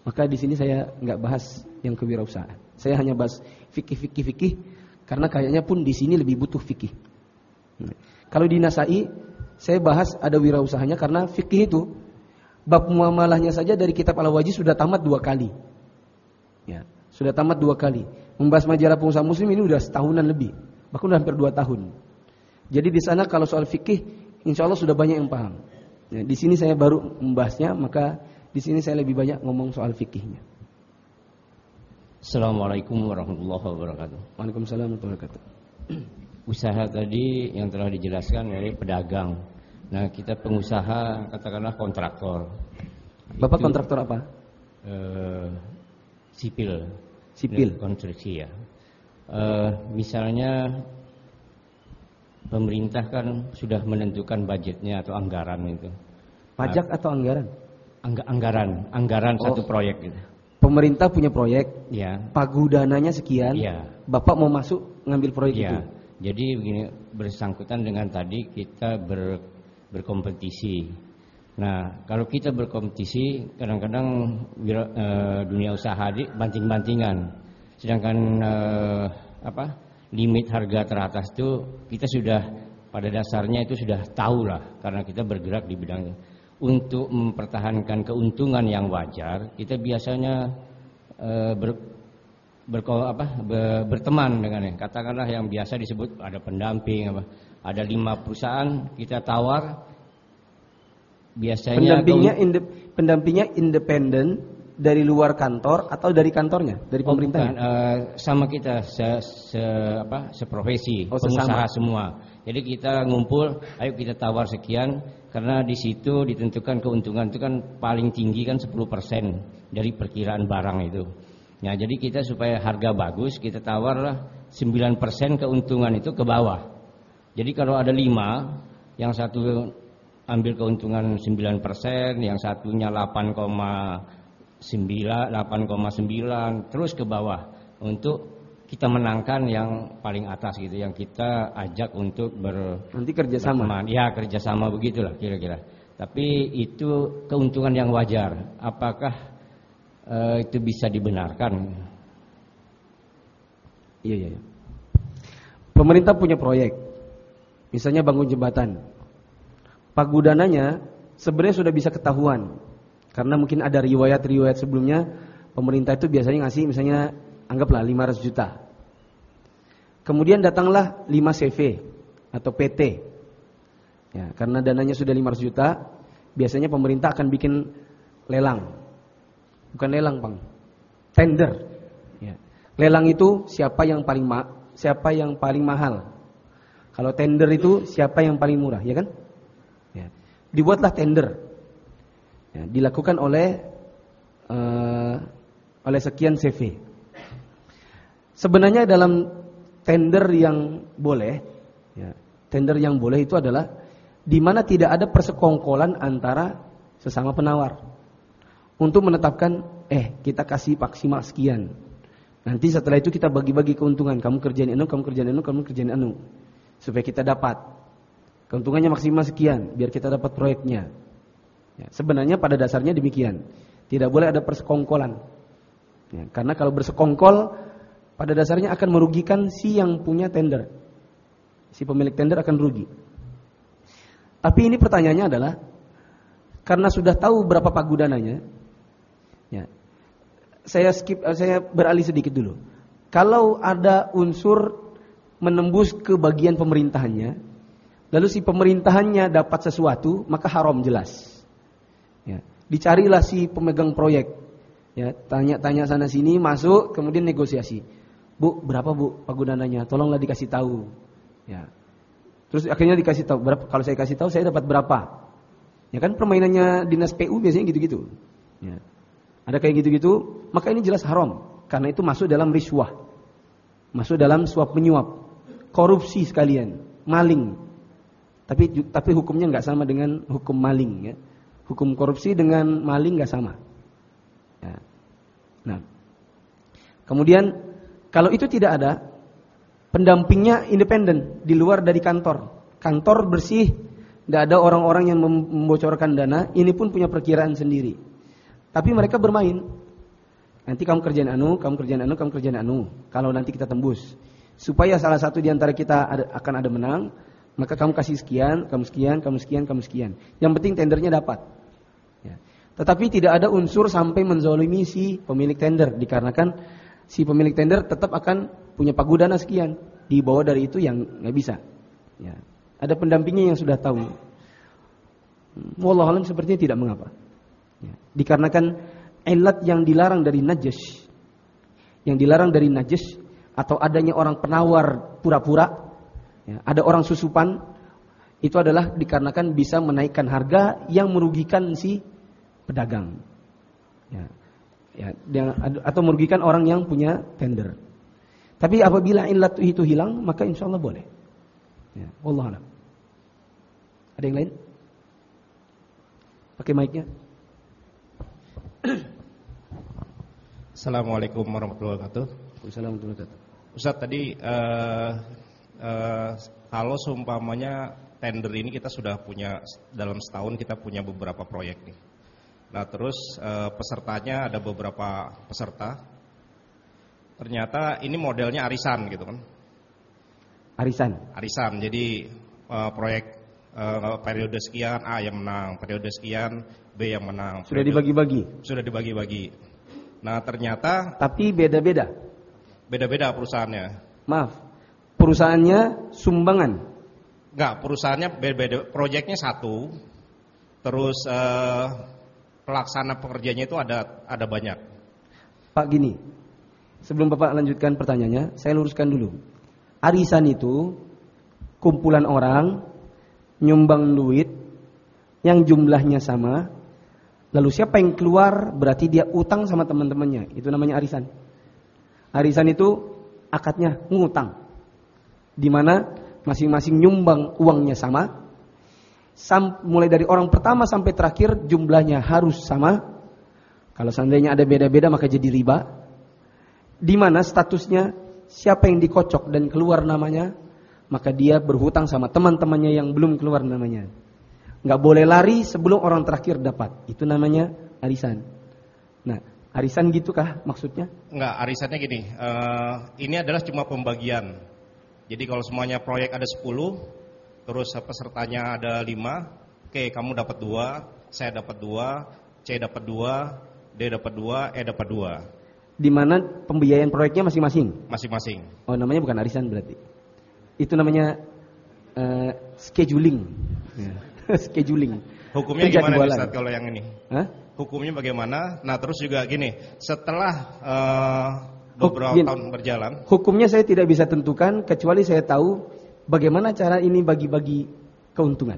Maka di sini saya nggak bahas yang kewirausahaan. Saya hanya bahas fikih karena kayaknya pun di sini lebih butuh fikih. Kalau di Nasai saya bahas ada wirausahanya karena fikih itu bab muamalahnya saja dari kitab Al-Wajih sudah tamat 2 kali. Ya, sudah tamat 2 kali. Membahas majalah pengusaha muslim ini udah setahunan lebih, bahkan udah hampir 2 tahun. Jadi di sana kalau soal fikih insya Allah sudah banyak yang paham. Ya, di sini saya baru membahasnya, maka di sini saya lebih banyak ngomong soal fikihnya. Assalamualaikum warahmatullahi wabarakatuh. Waalaikumsalam warahmatullahi wabarakatuh. Usaha tadi yang telah dijelaskan oleh pedagang. Nah, kita pengusaha katakanlah kontraktor. Bapak kontraktor apa? Sipil konstruksi ya. Misalnya pemerintah kan sudah menentukan budgetnya atau anggaran itu. Pajak atau anggaran? Anggaran satu proyek gitu. Pemerintah punya proyek, ya. Pagudananya sekian, ya. Bapak mau masuk ngambil proyek ya. itu. Jadi begini, bersangkutan dengan tadi kita berkompetisi. Nah, kalau kita berkompetisi, kadang-kadang dunia usaha banting-bantingan. Sedangkan limit harga teratas itu kita sudah pada dasarnya itu sudah tahu lah, karena kita bergerak di bidang untuk mempertahankan keuntungan yang wajar. Kita biasanya berteman dengan katakanlah yang biasa disebut ada pendamping ada 5 perusahaan kita tawar. Biasanya pendampingnya independen dari luar kantor atau dari kantornya, dari pemerintah? Sama kita seprofesi, pengusaha semua. Jadi kita ngumpul, ayo kita tawar sekian, karena di situ ditentukan keuntungan itu kan paling tinggi kan 10% dari perkiraan barang itu. Nah, jadi kita supaya harga bagus, kita tawarlah 9% keuntungan itu ke bawah. Jadi kalau ada 5, yang satu ambil keuntungan 9%, yang satunya 8,9 terus ke bawah untuk kita menangkan yang paling atas gitu, yang kita ajak untuk nanti kerjasama. Ya, kerjasama begitulah kira-kira. Tapi itu keuntungan yang wajar. Apakah itu bisa dibenarkan? Iya. Pemerintah punya proyek, misalnya bangun jembatan. Pagudananya sebenarnya sudah bisa ketahuan, karena mungkin ada riwayat sebelumnya. Pemerintah itu biasanya ngasih misalnya anggaplah 500 juta. Kemudian datanglah 5 CV atau PT. Ya, karena dananya sudah 500 juta, biasanya pemerintah akan bikin lelang. Bukan lelang, Bang. Tender. Ya. Lelang itu siapa yang paling mahal. Kalau tender itu siapa yang paling murah, ya kan? Ya. Dibuatlah tender. Ya, dilakukan oleh sekian CV. Sebenarnya dalam tender yang boleh, ya, tender yang boleh itu adalah di mana tidak ada persekongkolan antara sesama penawar untuk menetapkan, kita kasih maksimal sekian. Nanti setelah itu kita bagi-bagi keuntungan. Kamu kerjain anu, kamu kerjain anu, kamu kerjain anu, supaya kita dapat keuntungannya maksimal sekian, biar kita dapat proyeknya. Ya, sebenarnya pada dasarnya demikian. Tidak boleh ada persekongkolan. Ya, karena kalau bersekongkol pada dasarnya akan merugikan si yang punya tender. Si pemilik tender akan rugi. Tapi ini pertanyaannya adalah, karena sudah tahu berapa pagudananya, ya, saya beralih sedikit dulu. Kalau ada unsur menembus ke bagian pemerintahannya, lalu si pemerintahannya dapat sesuatu, maka haram jelas. Ya, dicarilah si pemegang proyek. Ya, tanya-tanya sana sini, masuk, kemudian negosiasi. Bu, berapa Bu pagudananya? Tolonglah dikasih tahu. Ya. Terus akhirnya dikasih tahu berapa. Kalau saya kasih tahu saya dapat berapa. Ya kan permainannya dinas PU biasanya gitu-gitu. Ya. Ada kayak gitu-gitu, maka ini jelas haram. Karena itu masuk dalam riswah. Masuk dalam suap menyuap. Korupsi sekalian, maling. Tapi hukumnya enggak sama dengan hukum maling, ya. Hukum korupsi dengan maling enggak sama. Ya. Nah. Kemudian kalau itu tidak ada, pendampingnya independen, di luar dari kantor. Kantor bersih, tidak ada orang-orang yang membocorkan dana, ini pun punya perkiraan sendiri. Tapi mereka bermain, Nanti kamu kerjain anu, kamu kerjain anu, kamu kerjain anu. Kalau nanti kita tembus, supaya salah satu di antara kita akan ada menang, maka kamu kasih sekian, kamu sekian, kamu sekian, kamu sekian. Yang penting tendernya dapat. Ya. Tetapi tidak ada unsur sampai menzalimi si pemilik tender, dikarenakan si pemilik tender tetap akan punya pagudana sekian. Di bawah dari itu yang nggak bisa. Ya. Ada pendampingnya yang sudah tahu. Wallahu alam sepertinya tidak mengapa. Ya. Dikarenakan ilat yang dilarang dari najis, atau adanya orang penawar pura-pura, ya, ada orang susupan, itu adalah dikarenakan bisa menaikkan harga yang merugikan si pedagang, atau merugikan orang yang punya tender. Tapi apabila ilat itu hilang, maka insya Allah boleh. Ya, wallahu a'lam. Ada yang lain? Pakai mic-nya. Assalamualaikum warahmatullahi wabarakatuh. Assalamualaikum warahmatullahi wabarakatuh. Ustaz, tadi kalau seumpamanya tender ini kita sudah punya, dalam setahun kita punya beberapa proyek nih. Nah terus pesertanya ada beberapa peserta. Ternyata ini modelnya arisan gitu kan. Arisan, jadi proyek periode sekian A yang menang, periode sekian B yang menang. Sudah dibagi-bagi? Sudah dibagi-bagi. Nah ternyata, tapi beda-beda perusahaannya. Maaf, perusahaannya sumbangan? Enggak, perusahaannya beda-beda. Proyeknya satu, terus pelaksana pekerjanya itu ada banyak. Pak, gini, sebelum Bapak lanjutkan pertanyaannya, saya luruskan dulu. Arisan itu kumpulan orang nyumbang duit yang jumlahnya sama, lalu siapa yang keluar berarti dia utang sama teman-temannya. Itu namanya arisan. Arisan itu akadnya ngutang, di mana masing-masing nyumbang uangnya sama. Mulai dari orang pertama sampai terakhir jumlahnya harus sama. Kalau seandainya ada beda-beda maka jadi riba. Di mana statusnya siapa yang dikocok dan keluar namanya, maka dia berhutang sama teman-temannya yang belum keluar namanya. Nggak boleh lari sebelum orang terakhir dapat. Itu namanya arisan. Nah, arisan gitukah maksudnya? Enggak, arisannya gini. Ini adalah cuma pembagian. Jadi kalau semuanya proyek ada 10, terus pesertanya ada 5, oke, kamu dapat 2, saya dapat 2, C dapat 2, D dapat 2, E dapat 2. Di mana pembiayaan proyeknya masing-masing? Masing-masing. Oh, namanya bukan arisan berarti. Itu namanya scheduling. Scheduling. Hukumnya gimana Ustaz kalau yang ini? Hah? Hukumnya bagaimana? Nah terus juga gini, setelah beberapa tahun berjalan, hukumnya saya tidak bisa tentukan kecuali saya tahu bagaimana cara ini bagi-bagi keuntungan.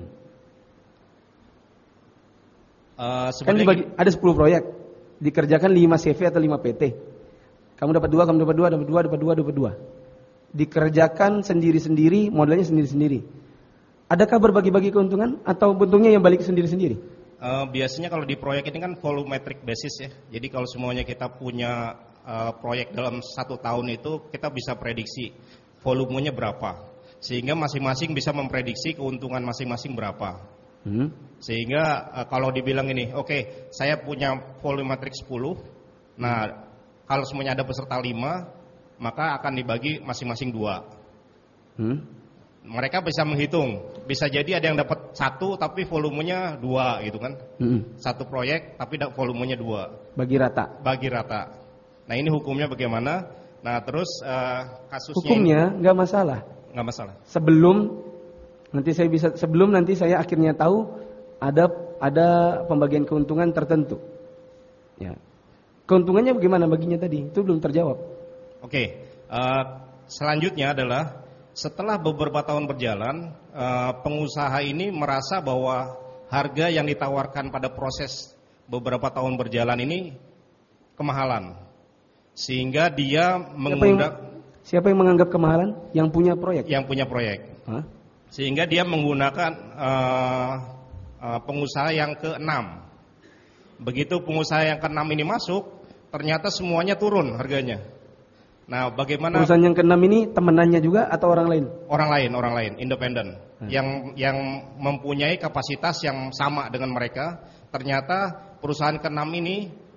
Kan ada 10 proyek, dikerjakan 5 CV atau 5 PT. Kamu dapat 2, kamu dapat 2, dapat 2, dapat 2, dapat 2. Dikerjakan sendiri-sendiri, modelnya sendiri-sendiri. Adakah berbagi-bagi keuntungan atau untungnya yang balik sendiri-sendiri? Biasanya kalau di proyek ini kan volumetric basis ya. Jadi kalau semuanya kita punya proyek dalam 1 tahun itu, kita bisa prediksi volumenya berapa. Sehingga masing-masing bisa memprediksi keuntungan masing-masing berapa. Sehingga kalau dibilang ini, oke, saya punya volumetric 10. Nah, kalau semuanya ada peserta 5, maka akan dibagi masing-masing 2. Mereka bisa menghitung, bisa jadi ada yang dapat 1 tapi volumenya 2 gitu kan. 1 proyek tapi volumenya 2. Bagi rata. Nah ini hukumnya bagaimana? Nah terus kasusnya hukumnya nggak masalah. Sebelum nanti saya akhirnya tahu ada pembagian keuntungan tertentu. Ya. Keuntungannya bagaimana baginya tadi? Itu belum terjawab. Oke. Selanjutnya adalah setelah beberapa tahun berjalan, pengusaha ini merasa bahwa harga yang ditawarkan pada proses beberapa tahun berjalan ini kemahalan. Sehingga dia mengundang... Siapa yang menganggap kemahalan? Yang punya proyek? Yang punya proyek. Sehingga dia menggunakan pengusaha yang ke-6. Begitu pengusaha yang ke-6 ini masuk, ternyata semuanya turun harganya. Nah, bagaimana perusahaan yang ke-6 ini temenannya juga atau orang lain? Orang lain, independen. Yang mempunyai kapasitas yang sama dengan mereka. Ternyata perusahaan ke-6 ini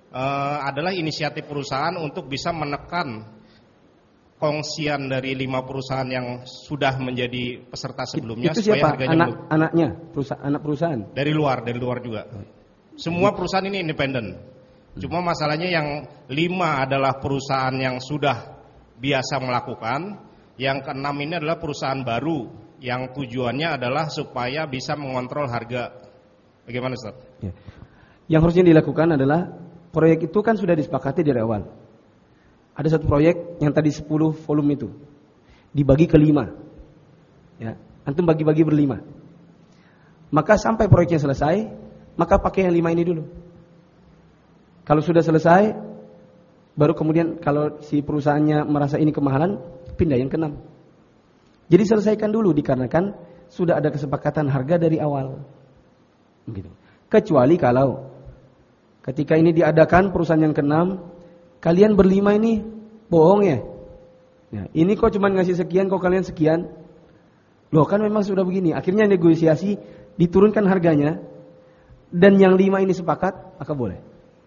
adalah inisiatif perusahaan untuk bisa menekan kongsian dari 5 perusahaan yang sudah menjadi peserta sebelumnya. Itu supaya siapa? harganya Anak-anaknya, anak perusahaan? Dari luar juga. Semua perusahaan ini independen. Cuma masalahnya yang 5 adalah perusahaan yang sudah biasa melakukan, yang ke-6 ini adalah perusahaan baru yang tujuannya adalah supaya bisa mengontrol harga. Bagaimana, Ustaz? Ya. Yang harusnya dilakukan adalah proyek itu kan sudah disepakati dari awal. Ada satu proyek yang tadi 10 volume itu dibagi ke 5. Ya, antum bagi-bagi ber-5. Maka sampai proyeknya selesai, maka pakai yang 5 ini dulu. Kalau sudah selesai, baru kemudian kalau si perusahaannya merasa ini kemahalan, pindah yang ke-6. Jadi selesaikan dulu dikarenakan sudah ada kesepakatan harga dari awal. Begitu. Kecuali kalau ketika ini diadakan perusahaan yang ke-6, kalian ber-5 ini bohong ya. Ya, ini kok cuma ngasih sekian, kok kalian sekian. Loh kan memang sudah begini. Akhirnya negosiasi, diturunkan harganya, dan yang 5 ini sepakat, maka boleh.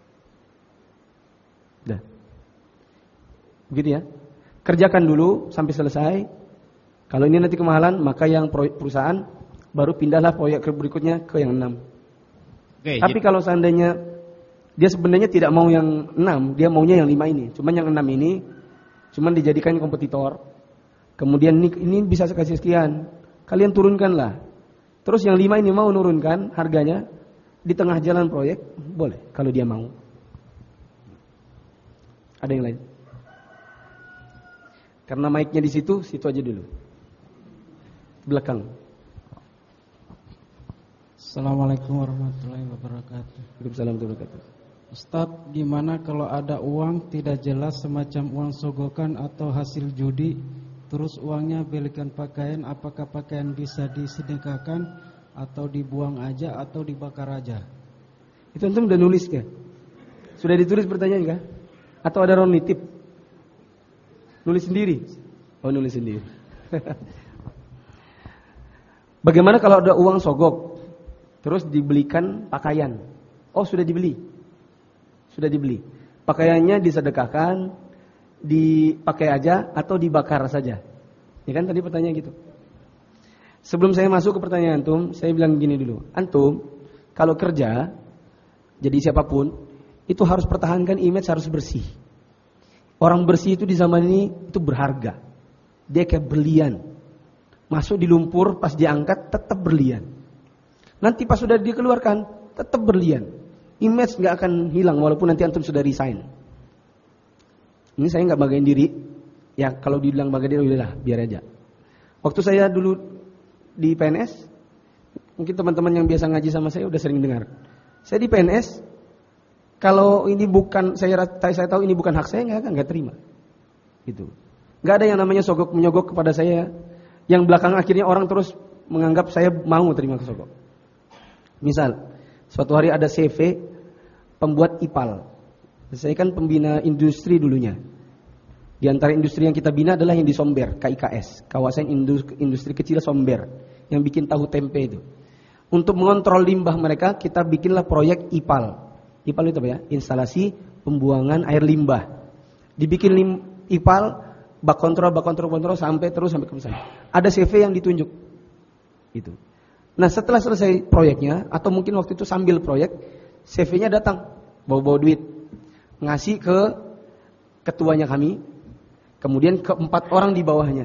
Dah. Begitu ya. Kerjakan dulu sampai selesai. Kalau ini nanti kemahalan, maka yang perusahaan baru pindahlah proyek berikutnya ke yang 6. Oke, tapi kalau seandainya dia sebenarnya tidak mau yang 6, dia maunya yang 5 ini. Cuman yang 6 ini cuman dijadikan kompetitor. Kemudian ini bisa saya kasih sekian. Kalian turunkanlah. Terus yang 5 ini mau nurunkan harganya di tengah jalan proyek, boleh kalau dia mau. Ada yang lain? Karena mic-nya di situ aja dulu. Belakang. Assalamualaikum warahmatullahi wabarakatuh. Waalaikumsalam warahmatullahi wabarakatuh. Ustaz, gimana kalau ada uang tidak jelas semacam uang sogokan atau hasil judi, terus uangnya belikan pakaian, apakah pakaian bisa disedekahkan atau dibuang aja atau dibakar aja? Itu antum udah nulis ya? Sudah ditulis pertanyaan kah? Atau ada orang nitip? Nulis sendiri? Oh, nulis sendiri. Bagaimana kalau ada uang sogok terus dibelikan pakaian? Oh, sudah dibeli. Sudah dibeli. Pakaiannya disedekahkan, dipakai aja atau dibakar saja? Ya kan tadi pertanyaan gitu. Sebelum saya masuk ke pertanyaan antum, saya bilang gini dulu. Antum kalau kerja jadi siapapun itu harus pertahankan image, harus bersih. Orang bersih itu di zaman ini itu berharga. Dia kayak berlian. Masuk di lumpur, pas diangkat tetap berlian. Nanti pas sudah dikeluarkan tetap berlian. Image nggak akan hilang walaupun nanti antum sudah resign. Ini saya nggak bagain diri. Ya kalau dibilang bagain diri udahlah biar aja. Waktu saya dulu di PNS, mungkin teman-teman yang biasa ngaji sama saya udah sering dengar. Saya di PNS, kalau ini bukan saya tahu ini bukan hak saya, nggak terima. Gitu. Nggak ada yang namanya sogok menyogok kepada saya. Yang belakang akhirnya orang terus menganggap saya mau terima kesogok. Misal, suatu hari ada CV pembuat IPAL. Saya kan pembina industri dulunya. Di antara industri yang kita bina adalah yang di Somber, KIKS, kawasan industri kecil Somber, yang bikin tahu tempe itu. Untuk mengontrol limbah mereka, kita bikinlah proyek IPAL. IPAL itu apa ya? Instalasi pembuangan air limbah. Dibikin IPAL, bak kontrol sampai ke perusahaan. Ada CV yang ditunjuk. Itu. Nah, setelah selesai proyeknya atau mungkin waktu itu sambil proyek, CV-nya datang, bawa duit. Ngasih ke ketuanya kami, kemudian ke 4 orang di bawahnya.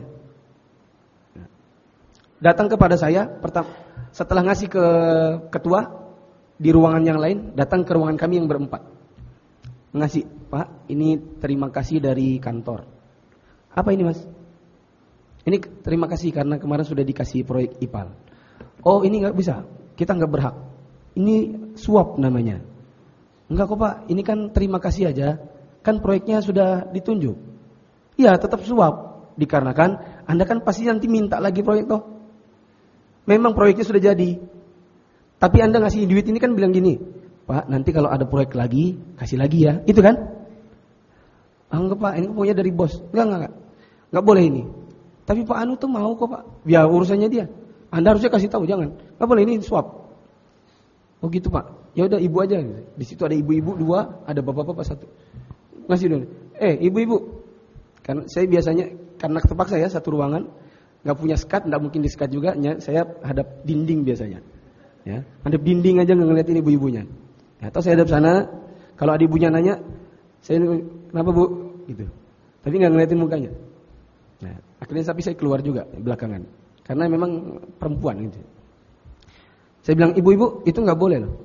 Datang kepada saya, setelah ngasih ke ketua di ruangan yang lain, datang ke ruangan kami yang berempat. Ngasih, Pak, ini terima kasih dari kantor. Apa ini, Mas? Ini terima kasih karena kemarin sudah dikasih proyek IPAL. Oh, ini nggak bisa, kita nggak berhak. Ini suap namanya. Enggak kok Pak, ini kan terima kasih aja. Kan proyeknya sudah ditunjuk. Iya, tetap suap. Dikarenakan Anda kan pasti nanti minta lagi proyek toh. Memang proyeknya sudah jadi. Tapi Anda ngasih duit ini kan bilang gini, Pak, nanti kalau ada proyek lagi, kasih lagi ya. Itu kan? Enggak Pak, ini pokoknya dari bos. Enggak boleh ini. Tapi Pak Anu tuh mau kok Pak. Ya urusannya dia. Anda harusnya kasih tahu, jangan. Enggak boleh, ini suap. Oh gitu Pak. Ya udah ibu aja. Di situ ada ibu-ibu 2, ada bapak-bapak 1. Ngasih dulu. Ibu-ibu. Kan saya biasanya karena terpaksa ya satu ruangan, nggak punya sekat, nggak mungkin disekat juga. Saya hadap dinding biasanya. Ya, hadap dinding aja nggak ngeliatin ibu-ibunya. Ya, atau saya hadap sana. Kalau ada ibunya nanya, saya kenapa bu? Gitu. Tapi nggak ngeliatin mukanya. Nah, akhirnya tapi saya keluar juga belakangan. Karena memang perempuan gitu. Saya bilang, ibu-ibu itu nggak boleh loh.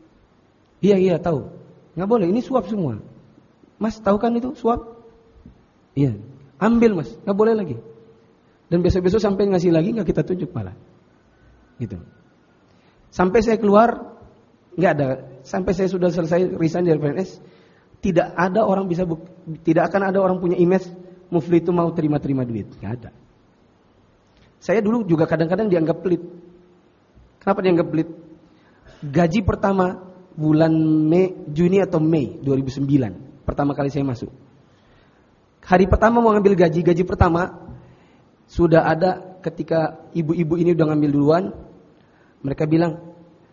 Iya tahu. Nggak boleh, ini suap semua. Mas tahu kan itu suap? Iya. Ambil mas, nggak boleh lagi. Dan besok-besok sampai ngasih lagi nggak kita tunjuk malah. Gitu. Sampai saya keluar, nggak ada. Sampai saya sudah selesai resign dari PNS, tidak akan ada orang punya image Mufli itu mau terima duit. Nggak ada. Saya dulu juga kadang-kadang dianggap pelit. Kenapa dianggap pelit? Gaji pertama bulan Juni atau Mei 2009, pertama kali saya masuk. Hari pertama mau ngambil gaji pertama sudah ada ketika ibu-ibu ini udah ngambil duluan, mereka bilang,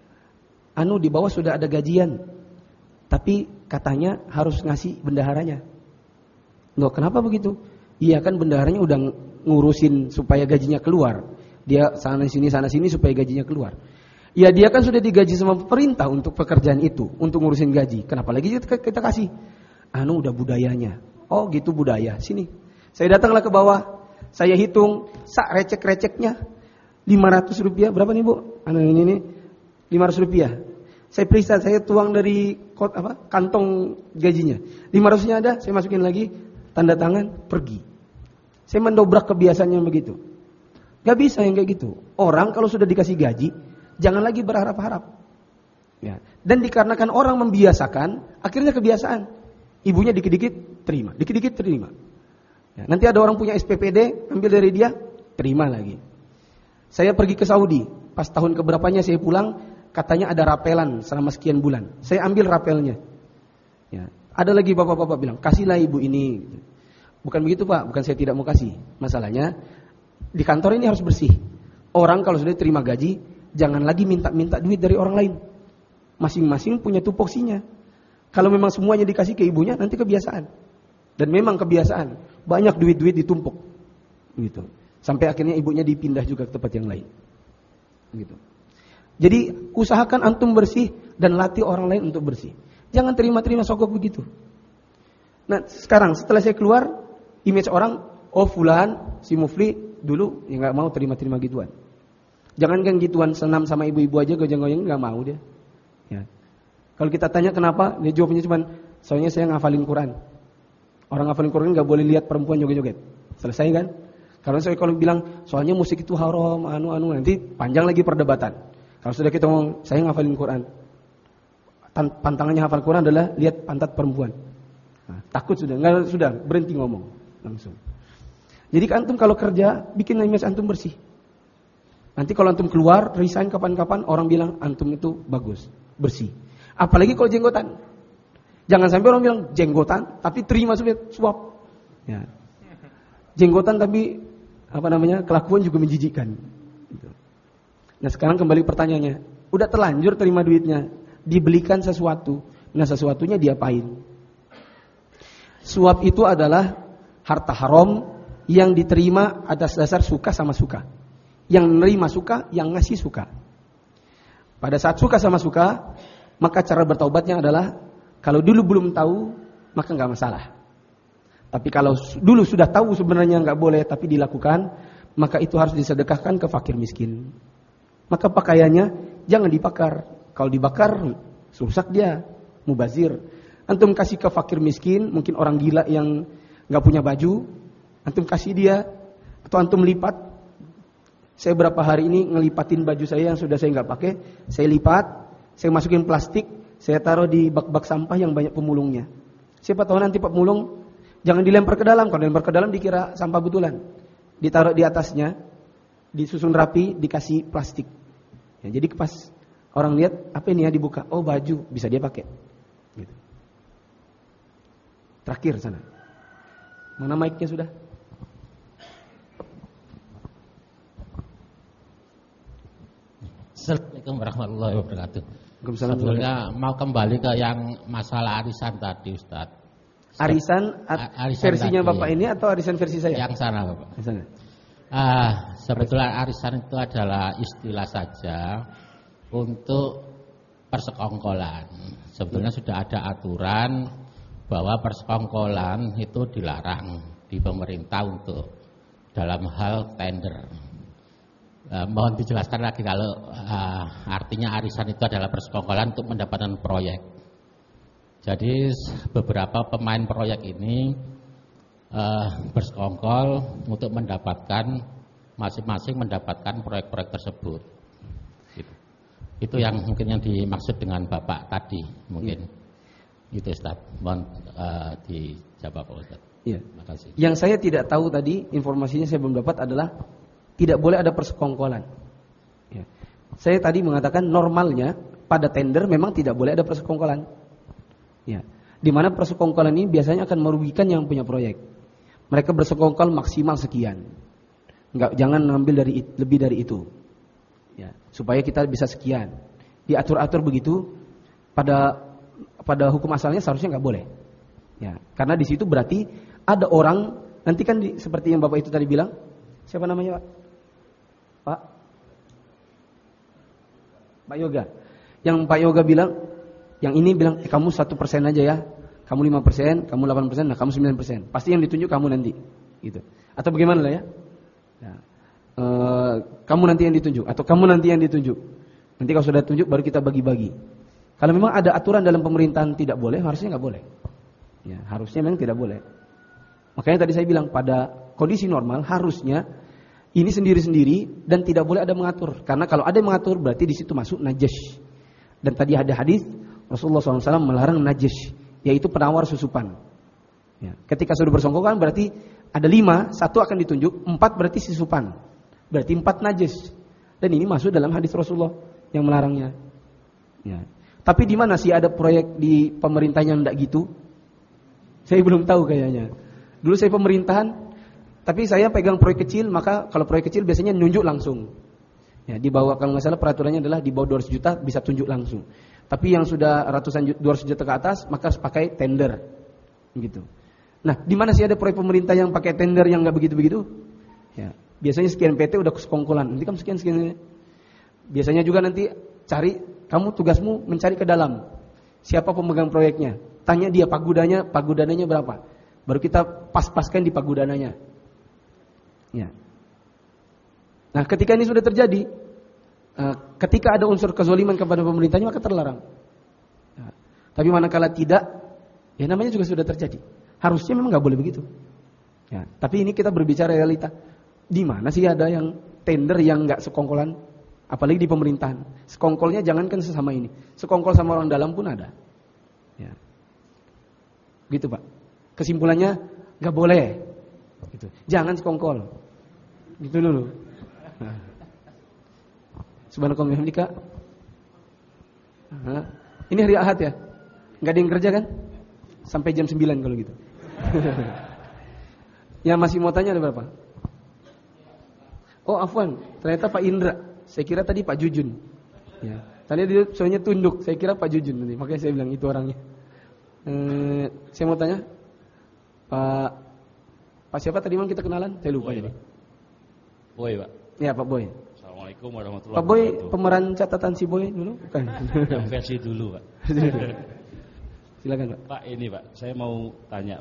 di bawah sudah ada gajian, tapi katanya harus ngasih bendaharanya. Loh, kenapa begitu? Iya kan bendaharanya udah ngurusin supaya gajinya keluar. Dia sana sini supaya gajinya keluar. Ya dia kan sudah digaji sama pemerintah untuk pekerjaan itu, untuk ngurusin gaji. Kenapa lagi kita kasih? Udah budayanya. Oh gitu budaya. Sini. Saya datanglah ke bawah. Saya hitung recek-receknya 500 rupiah. Berapa nih bu? Ini 500 rupiah. Saya periksa, saya tuang dari kantong gajinya. 500-nya ada, saya masukin lagi, tanda tangan, pergi. Saya mendobrak kebiasaannya begitu. Gak bisa yang kayak gitu. Orang kalau sudah dikasih gaji, jangan lagi berharap-harap. Ya. Dan dikarenakan orang membiasakan, akhirnya kebiasaan. Ibunya dikit-dikit terima, dikit-dikit terima. Ya. Nanti ada orang punya SPPD, ambil dari dia, terima lagi. Saya pergi ke Saudi, pas tahun keberapanya saya pulang, katanya ada rapelan selama sekian bulan. Saya ambil rapelnya. Ya. Ada lagi bapak-bapak bilang, kasihlah ibu ini. Bukan begitu pak, bukan saya tidak mau kasih. Masalahnya di kantor ini harus bersih. Orang kalau sudah terima gaji, jangan lagi minta-minta duit dari orang lain. Masing-masing punya tupoksinya. Kalau memang semuanya dikasih ke ibunya, nanti kebiasaan. Dan memang kebiasaan, banyak duit-duit ditumpuk. Gitu. Sampai akhirnya ibunya dipindah juga ke tempat yang lain. Gitu. Jadi usahakan antum bersih dan latih orang lain untuk bersih. Jangan terima-terima sogok begitu. Nah sekarang setelah saya keluar, image orang, fulan, si Mufli dulu ya nggak mau terima-terima gituan. Jangan kan gituan senam sama ibu-ibu aja gojeng-gojeng nggak mau dia. Ya. Kalau kita tanya kenapa, dia jawabnya cuma soalnya saya ngafalin Quran. Orang ngafalin Quran nggak boleh lihat perempuan joget-joget. Selesai kan? Karena saya kalau bilang soalnya musik itu haram, nanti panjang lagi perdebatan. Kalau sudah kita ngomong saya ngafalin Quran, pantangannya hafal Quran adalah lihat pantat perempuan. Nah, takut sudah berhenti ngomong langsung. Jadi antum kalau kerja bikin image antum bersih. Nanti kalau antum keluar resign kapan-kapan orang bilang antum itu bagus, bersih. Apalagi kalau jenggotan. Jangan sampai orang bilang jenggotan tapi terima suap. Ya. Jenggotan tapi kelakuan juga menjijikkan. Gitu. Nah sekarang kembali pertanyaannya, udah terlanjur terima duitnya, dibelikan sesuatu, nah sesuatunya diapain? Suap itu adalah harta haram yang diterima atas dasar suka sama suka. Yang menerima suka, yang ngasih suka. Pada saat suka sama suka, maka cara bertaubatnya adalah kalau dulu belum tahu, maka nggak masalah. Tapi kalau dulu sudah tahu sebenarnya nggak boleh tapi dilakukan, maka itu harus disedekahkan ke fakir miskin. Maka pakaiannya jangan dibakar. Kalau dibakar, rusak dia, mubazir. Antum kasih ke fakir miskin, mungkin orang gila yang nggak punya baju, antum kasih dia, atau antum lipat. Saya berapa hari ini ngelipatin baju saya yang sudah saya nggak pakai, saya lipat, saya masukin plastik, saya taruh di bak-bak sampah yang banyak pemulungnya. Siapa tahu nanti pemulung jangan dilempar ke dalam, kalau dilempar ke dalam dikira sampah betulan. Ditaruh di atasnya, disusun rapi, dikasih plastik. Ya, jadi pas orang lihat apa ini ya dibuka, oh baju bisa dia pakai. Gitu. Terakhir sana. Mana mic-nya sudah? Assalamualaikum warahmatullahi wabarakatuh. Sebetulnya mau kembali ke yang masalah arisan tadi, Ustaz. Arisan versinya tadi, Bapak ini atau arisan versi saya? Yang sana, Bapak. Yang sana. Sebetulnya arisan itu adalah istilah saja untuk persekongkolan. Sebetulnya sudah ada aturan bahwa persekongkolan itu dilarang di pemerintah untuk dalam hal tender. Mohon dijelaskan lagi kalau artinya arisan itu adalah persekongkolan untuk mendapatkan proyek. Jadi beberapa pemain proyek ini bersekongkol untuk mendapatkan masing-masing mendapatkan proyek-proyek tersebut. Itu yang mungkin yang dimaksud dengan Bapak tadi mungkin. Itu Ustaz. Mohon dijawab Pak Ustaz. Iya. Terima kasih. Yang saya tidak tahu tadi, informasinya saya belum dapat adalah tidak boleh ada persekongkolan. Ya. Saya tadi mengatakan normalnya pada tender memang tidak boleh ada persekongkolan. Ya. Di mana persekongkolan ini biasanya akan merugikan yang punya proyek. Mereka bersekongkol maksimal sekian. Jangan ngambil lebih dari itu. Ya, supaya kita bisa sekian. Diatur-atur begitu pada hukum asalnya seharusnya nggak boleh. Ya, karena di situ berarti ada orang nanti kan seperti yang Bapak itu tadi bilang. Siapa namanya, Pak? Pak Yoga. Yang Pak Yoga bilang, yang ini bilang kamu 1% aja ya. Kamu 5%, kamu 8%, nah kamu 9%. Pasti yang ditunjuk kamu nanti. Gitu. Atau bagaimana lah ya? Nah, kamu nanti yang ditunjuk atau kamu nanti yang ditunjuk. Nanti kalau sudah tunjuk baru kita bagi-bagi. Kalau memang ada aturan dalam pemerintahan tidak boleh, harusnya nggak boleh. Ya, harusnya memang tidak boleh. Makanya tadi saya bilang pada kondisi normal harusnya ini sendiri-sendiri dan tidak boleh ada mengatur. Karena kalau ada yang mengatur berarti di situ masuk najas. Dan tadi ada hadis Rasulullah SAW melarang najas, yaitu penawar susupan. Ya, ketika sudah bersongkokan berarti ada 5, 1 akan ditunjuk, 4 berarti susupan. Berarti 4 najis. Dan ini masuk dalam hadis Rasulullah yang melarangnya. Ya. Tapi di mana sih ada proyek di pemerintah yang enggak gitu? Saya belum tahu kayaknya. Dulu saya pemerintahan, tapi saya pegang proyek kecil, maka kalau proyek kecil biasanya nunjuk langsung. Ya, di bawah kalau nggak salah peraturannya adalah di bawah 200 juta bisa tunjuk langsung. Tapi yang sudah 200 juta ke atas maka pakai tender. Gitu. Nah, di mana sih ada proyek pemerintah yang pakai tender yang nggak begitu-begitu? Ya, biasanya sekian PT udah sekongkolan. Nanti kamu sekian. Biasanya juga nanti cari, kamu tugasmu mencari ke dalam. Siapa pemegang proyeknya? Tanya dia pagudananya berapa? Baru kita pas-paskan di pagudananya. Ya. Nah, ketika ini sudah terjadi, ketika ada unsur kezaliman kepada pemerintahnya maka terlarang. Ya. Tapi manakala tidak, ya namanya juga sudah terjadi. Harusnya memang nggak boleh begitu. Ya. Tapi ini kita berbicara realita. Di mana sih ada yang tender yang nggak sekongkolan? Apalagi di pemerintahan. Sekongkolnya jangankan sesama ini, sekongkol sama orang dalam pun ada. Ya. Gitu Pak. Kesimpulannya nggak boleh. Gitu. Jangan sekongkol. Gitu dulu. Subhanallah bihamdika. Ini hari Ahad ya? Nggak ada yang kerja kan? Sampai jam 9 kalau gitu. Yang masih mau tanya ada berapa? Oh afwan, ternyata Pak Indra. Saya kira tadi Pak Jujun. Ya. Tadi dia soalnya tunduk. Saya kira Pak Jujun nanti. Makanya saya bilang itu orangnya. Saya mau tanya, Pak siapa tadi memang kita kenalan? Saya lupa jadi. Boy Pak. Ya Pak Boy. Assalamualaikum warahmatullahi Pak Boy wabarakatuh. pemeran catatan si Boy dulu? Bukan. Yang versi dulu Pak. Silakan Pak. Pak ini Pak, saya mau tanya.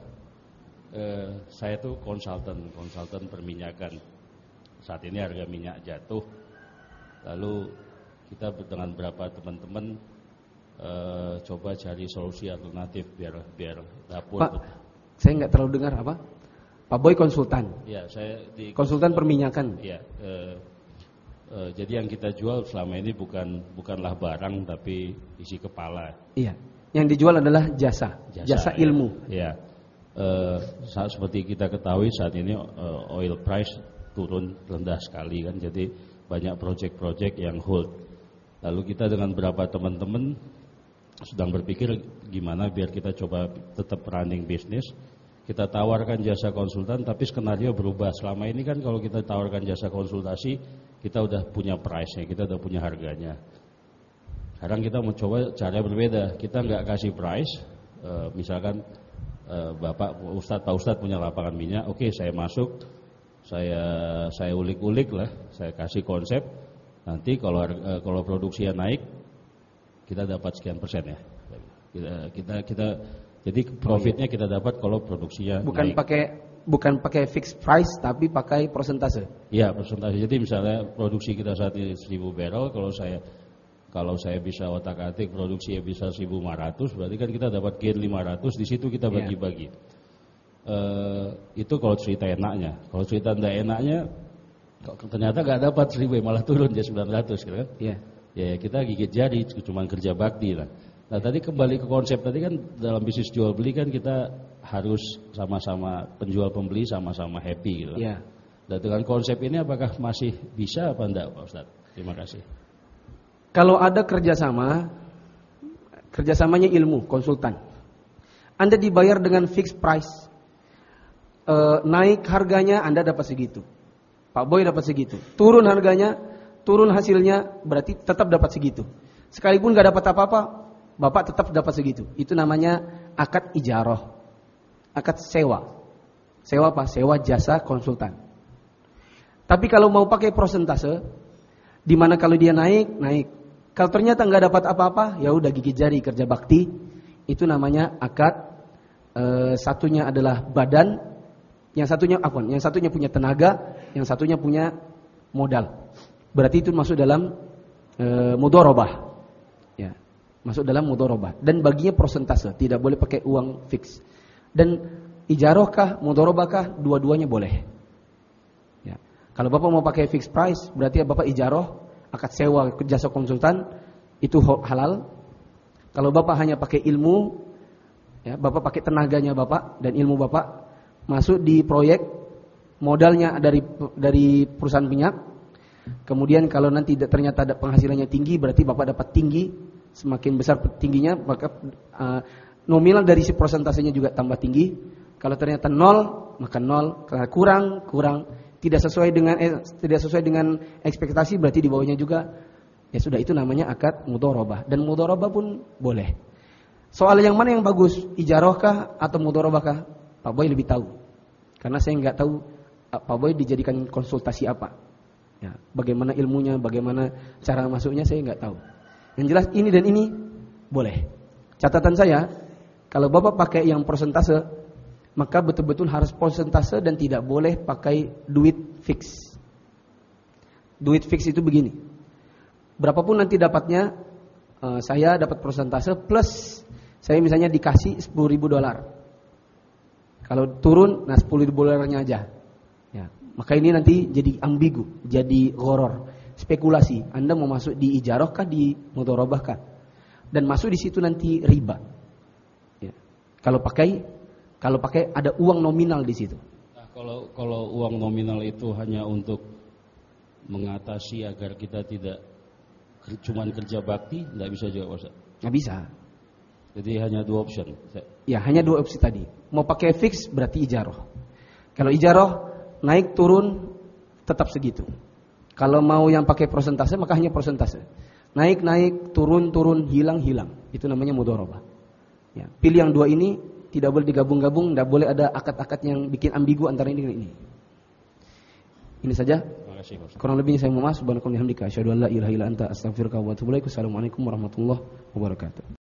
Saya tuh konsultan perminyakan. Saat ini harga minyak jatuh. Lalu kita dengan beberapa teman-teman coba cari solusi alternatif biar dapur. Pak, saya nggak terlalu dengar apa? Pak Boy konsultan. Ya, saya di konsultan perminyakan. Ya, jadi yang kita jual selama ini bukanlah barang tapi isi kepala. Iya. Yang dijual adalah jasa ilmu. Ya. Saat seperti kita ketahui saat ini oil price turun rendah sekali kan, jadi banyak proyek-proyek yang hold. Lalu kita dengan beberapa teman-teman sedang berpikir gimana biar kita coba tetap running bisnis. kita tawarkan jasa konsultan, tapi skenario berubah. Selama ini kan kalau kita tawarkan jasa konsultasi, kita udah punya price-nya, kita udah punya harganya. Sekarang kita mau coba cara berbeda. Kita nggak kasih price, misalkan Pak Ustadz punya lapangan minyak, oke, saya masuk, saya ulik-ulik lah, saya kasih konsep. Nanti kalau produksinya naik, kita dapat sekian persen ya. Jadi profitnya kita dapat kalau produksinya naik. Bukan pakai fixed price, tapi pakai persentase. Iya, persentase. Jadi misalnya produksi kita saat ini 1.000 barrel, kalau saya bisa otak-atik produksinya bisa 1.500, berarti kan kita dapat gain 500. Di situ kita bagi-bagi. Itu kalau cerita enaknya. Kalau cerita tidak enaknya, ternyata nggak dapat 1.000, malah turun jadi 900, gitu kan? Iya. Ya kita gigit jari, cuma kerja bakti lah. Nah tadi kembali ke konsep tadi kan, dalam bisnis jual beli kan kita harus sama-sama penjual pembeli sama-sama happy gitu. Iya. Dan dengan konsep ini apakah masih bisa apa enggak Pak Ustadz? Terima kasih. Kalau ada kerjasamanya ilmu, konsultan. Anda dibayar dengan fixed price. Naik harganya Anda dapat segitu. Pak Boy dapat segitu. Turun harganya, turun hasilnya, berarti tetap dapat segitu. Sekalipun gak dapat apa-apa, Bapak tetap dapat segitu. Itu namanya akad ijarah. Akad sewa. Sewa apa? Sewa jasa konsultan. Tapi kalau mau pakai persentase, di mana kalau dia naik. Kalau ternyata nggak dapat apa-apa, ya udah gigit jari kerja bakti. Itu namanya akad. Satunya adalah badan, yang satunya punya tenaga, yang satunya punya modal. Berarti itu masuk dalam mudharabah. Ya, masuk dalam mudharabah. Dan baginya persentase, tidak boleh pakai uang fix. Dan ijarah kah, mudharabah kah, dua-duanya boleh. Ya. Kalau Bapak mau pakai fixed price, berarti Bapak ijarah, akad sewa jasa konsultan, itu halal. Kalau Bapak hanya pakai ilmu, ya, Bapak pakai tenaganya Bapak dan ilmu Bapak, masuk di proyek, modalnya dari perusahaan minyak. Kemudian kalau nanti ternyata ada penghasilannya tinggi, berarti Bapak dapat tinggi. Semakin besar tingginya, maka nominal dari si persentasenya juga tambah tinggi. Kalau ternyata nol, maka nol. Kalau kurang tidak sesuai dengan ekspektasi, berarti di bawahnya juga, ya sudah, itu namanya akad mudharabah. Dan mudharabah pun boleh. Soal yang mana yang bagus, ijarah kah atau mudharabah kah? Pak Boy lebih tahu. Karena saya nggak tahu Pak Boy dijadikan konsultasi apa. Ya, bagaimana ilmunya, bagaimana cara masuknya, saya nggak tahu. Yang jelas ini dan ini boleh. Catatan saya, kalau Bapak pakai yang persentase, maka betul-betul harus persentase dan tidak boleh pakai duit fix. Duit fix itu begini. Berapapun nanti dapatnya, saya dapat persentase plus saya misalnya dikasih $10.000. Kalau turun, nah $10.000 aja. Ya, maka ini nanti jadi ambigu, jadi gharar, spekulasi. Anda mau masuk di ijarah kah, di mudharabah kah? Dan masuk di situ nanti riba. Ya. Kalau pakai ada uang nominal di situ. Nah, kalau uang nominal itu hanya untuk mengatasi agar kita tidak cuman kerja bakti, nggak bisa juga Ustaz. Nggak bisa. Jadi hanya 2 option. Ya, hanya 2 opsi tadi. Mau pakai fix berarti ijarah. Kalau ijarah naik turun tetap segitu. Kalau mau yang pakai persentase maka hanya persentase. Naik turun hilang. Itu namanya mudharabah. Ya, pilih yang 2 ini. Tidak boleh digabung-gabung, tidak boleh ada akad-akad yang bikin ambigu antara ini dengan ini. Ini saja. Kurang lebihnya saya mohon maaf. Subhanakallahumma wa bihamdika asyhadu an la ilaha illa anta astaghfiruka wa atubu ilaik. Assalamualaikum warahmatullahi wabarakatuh.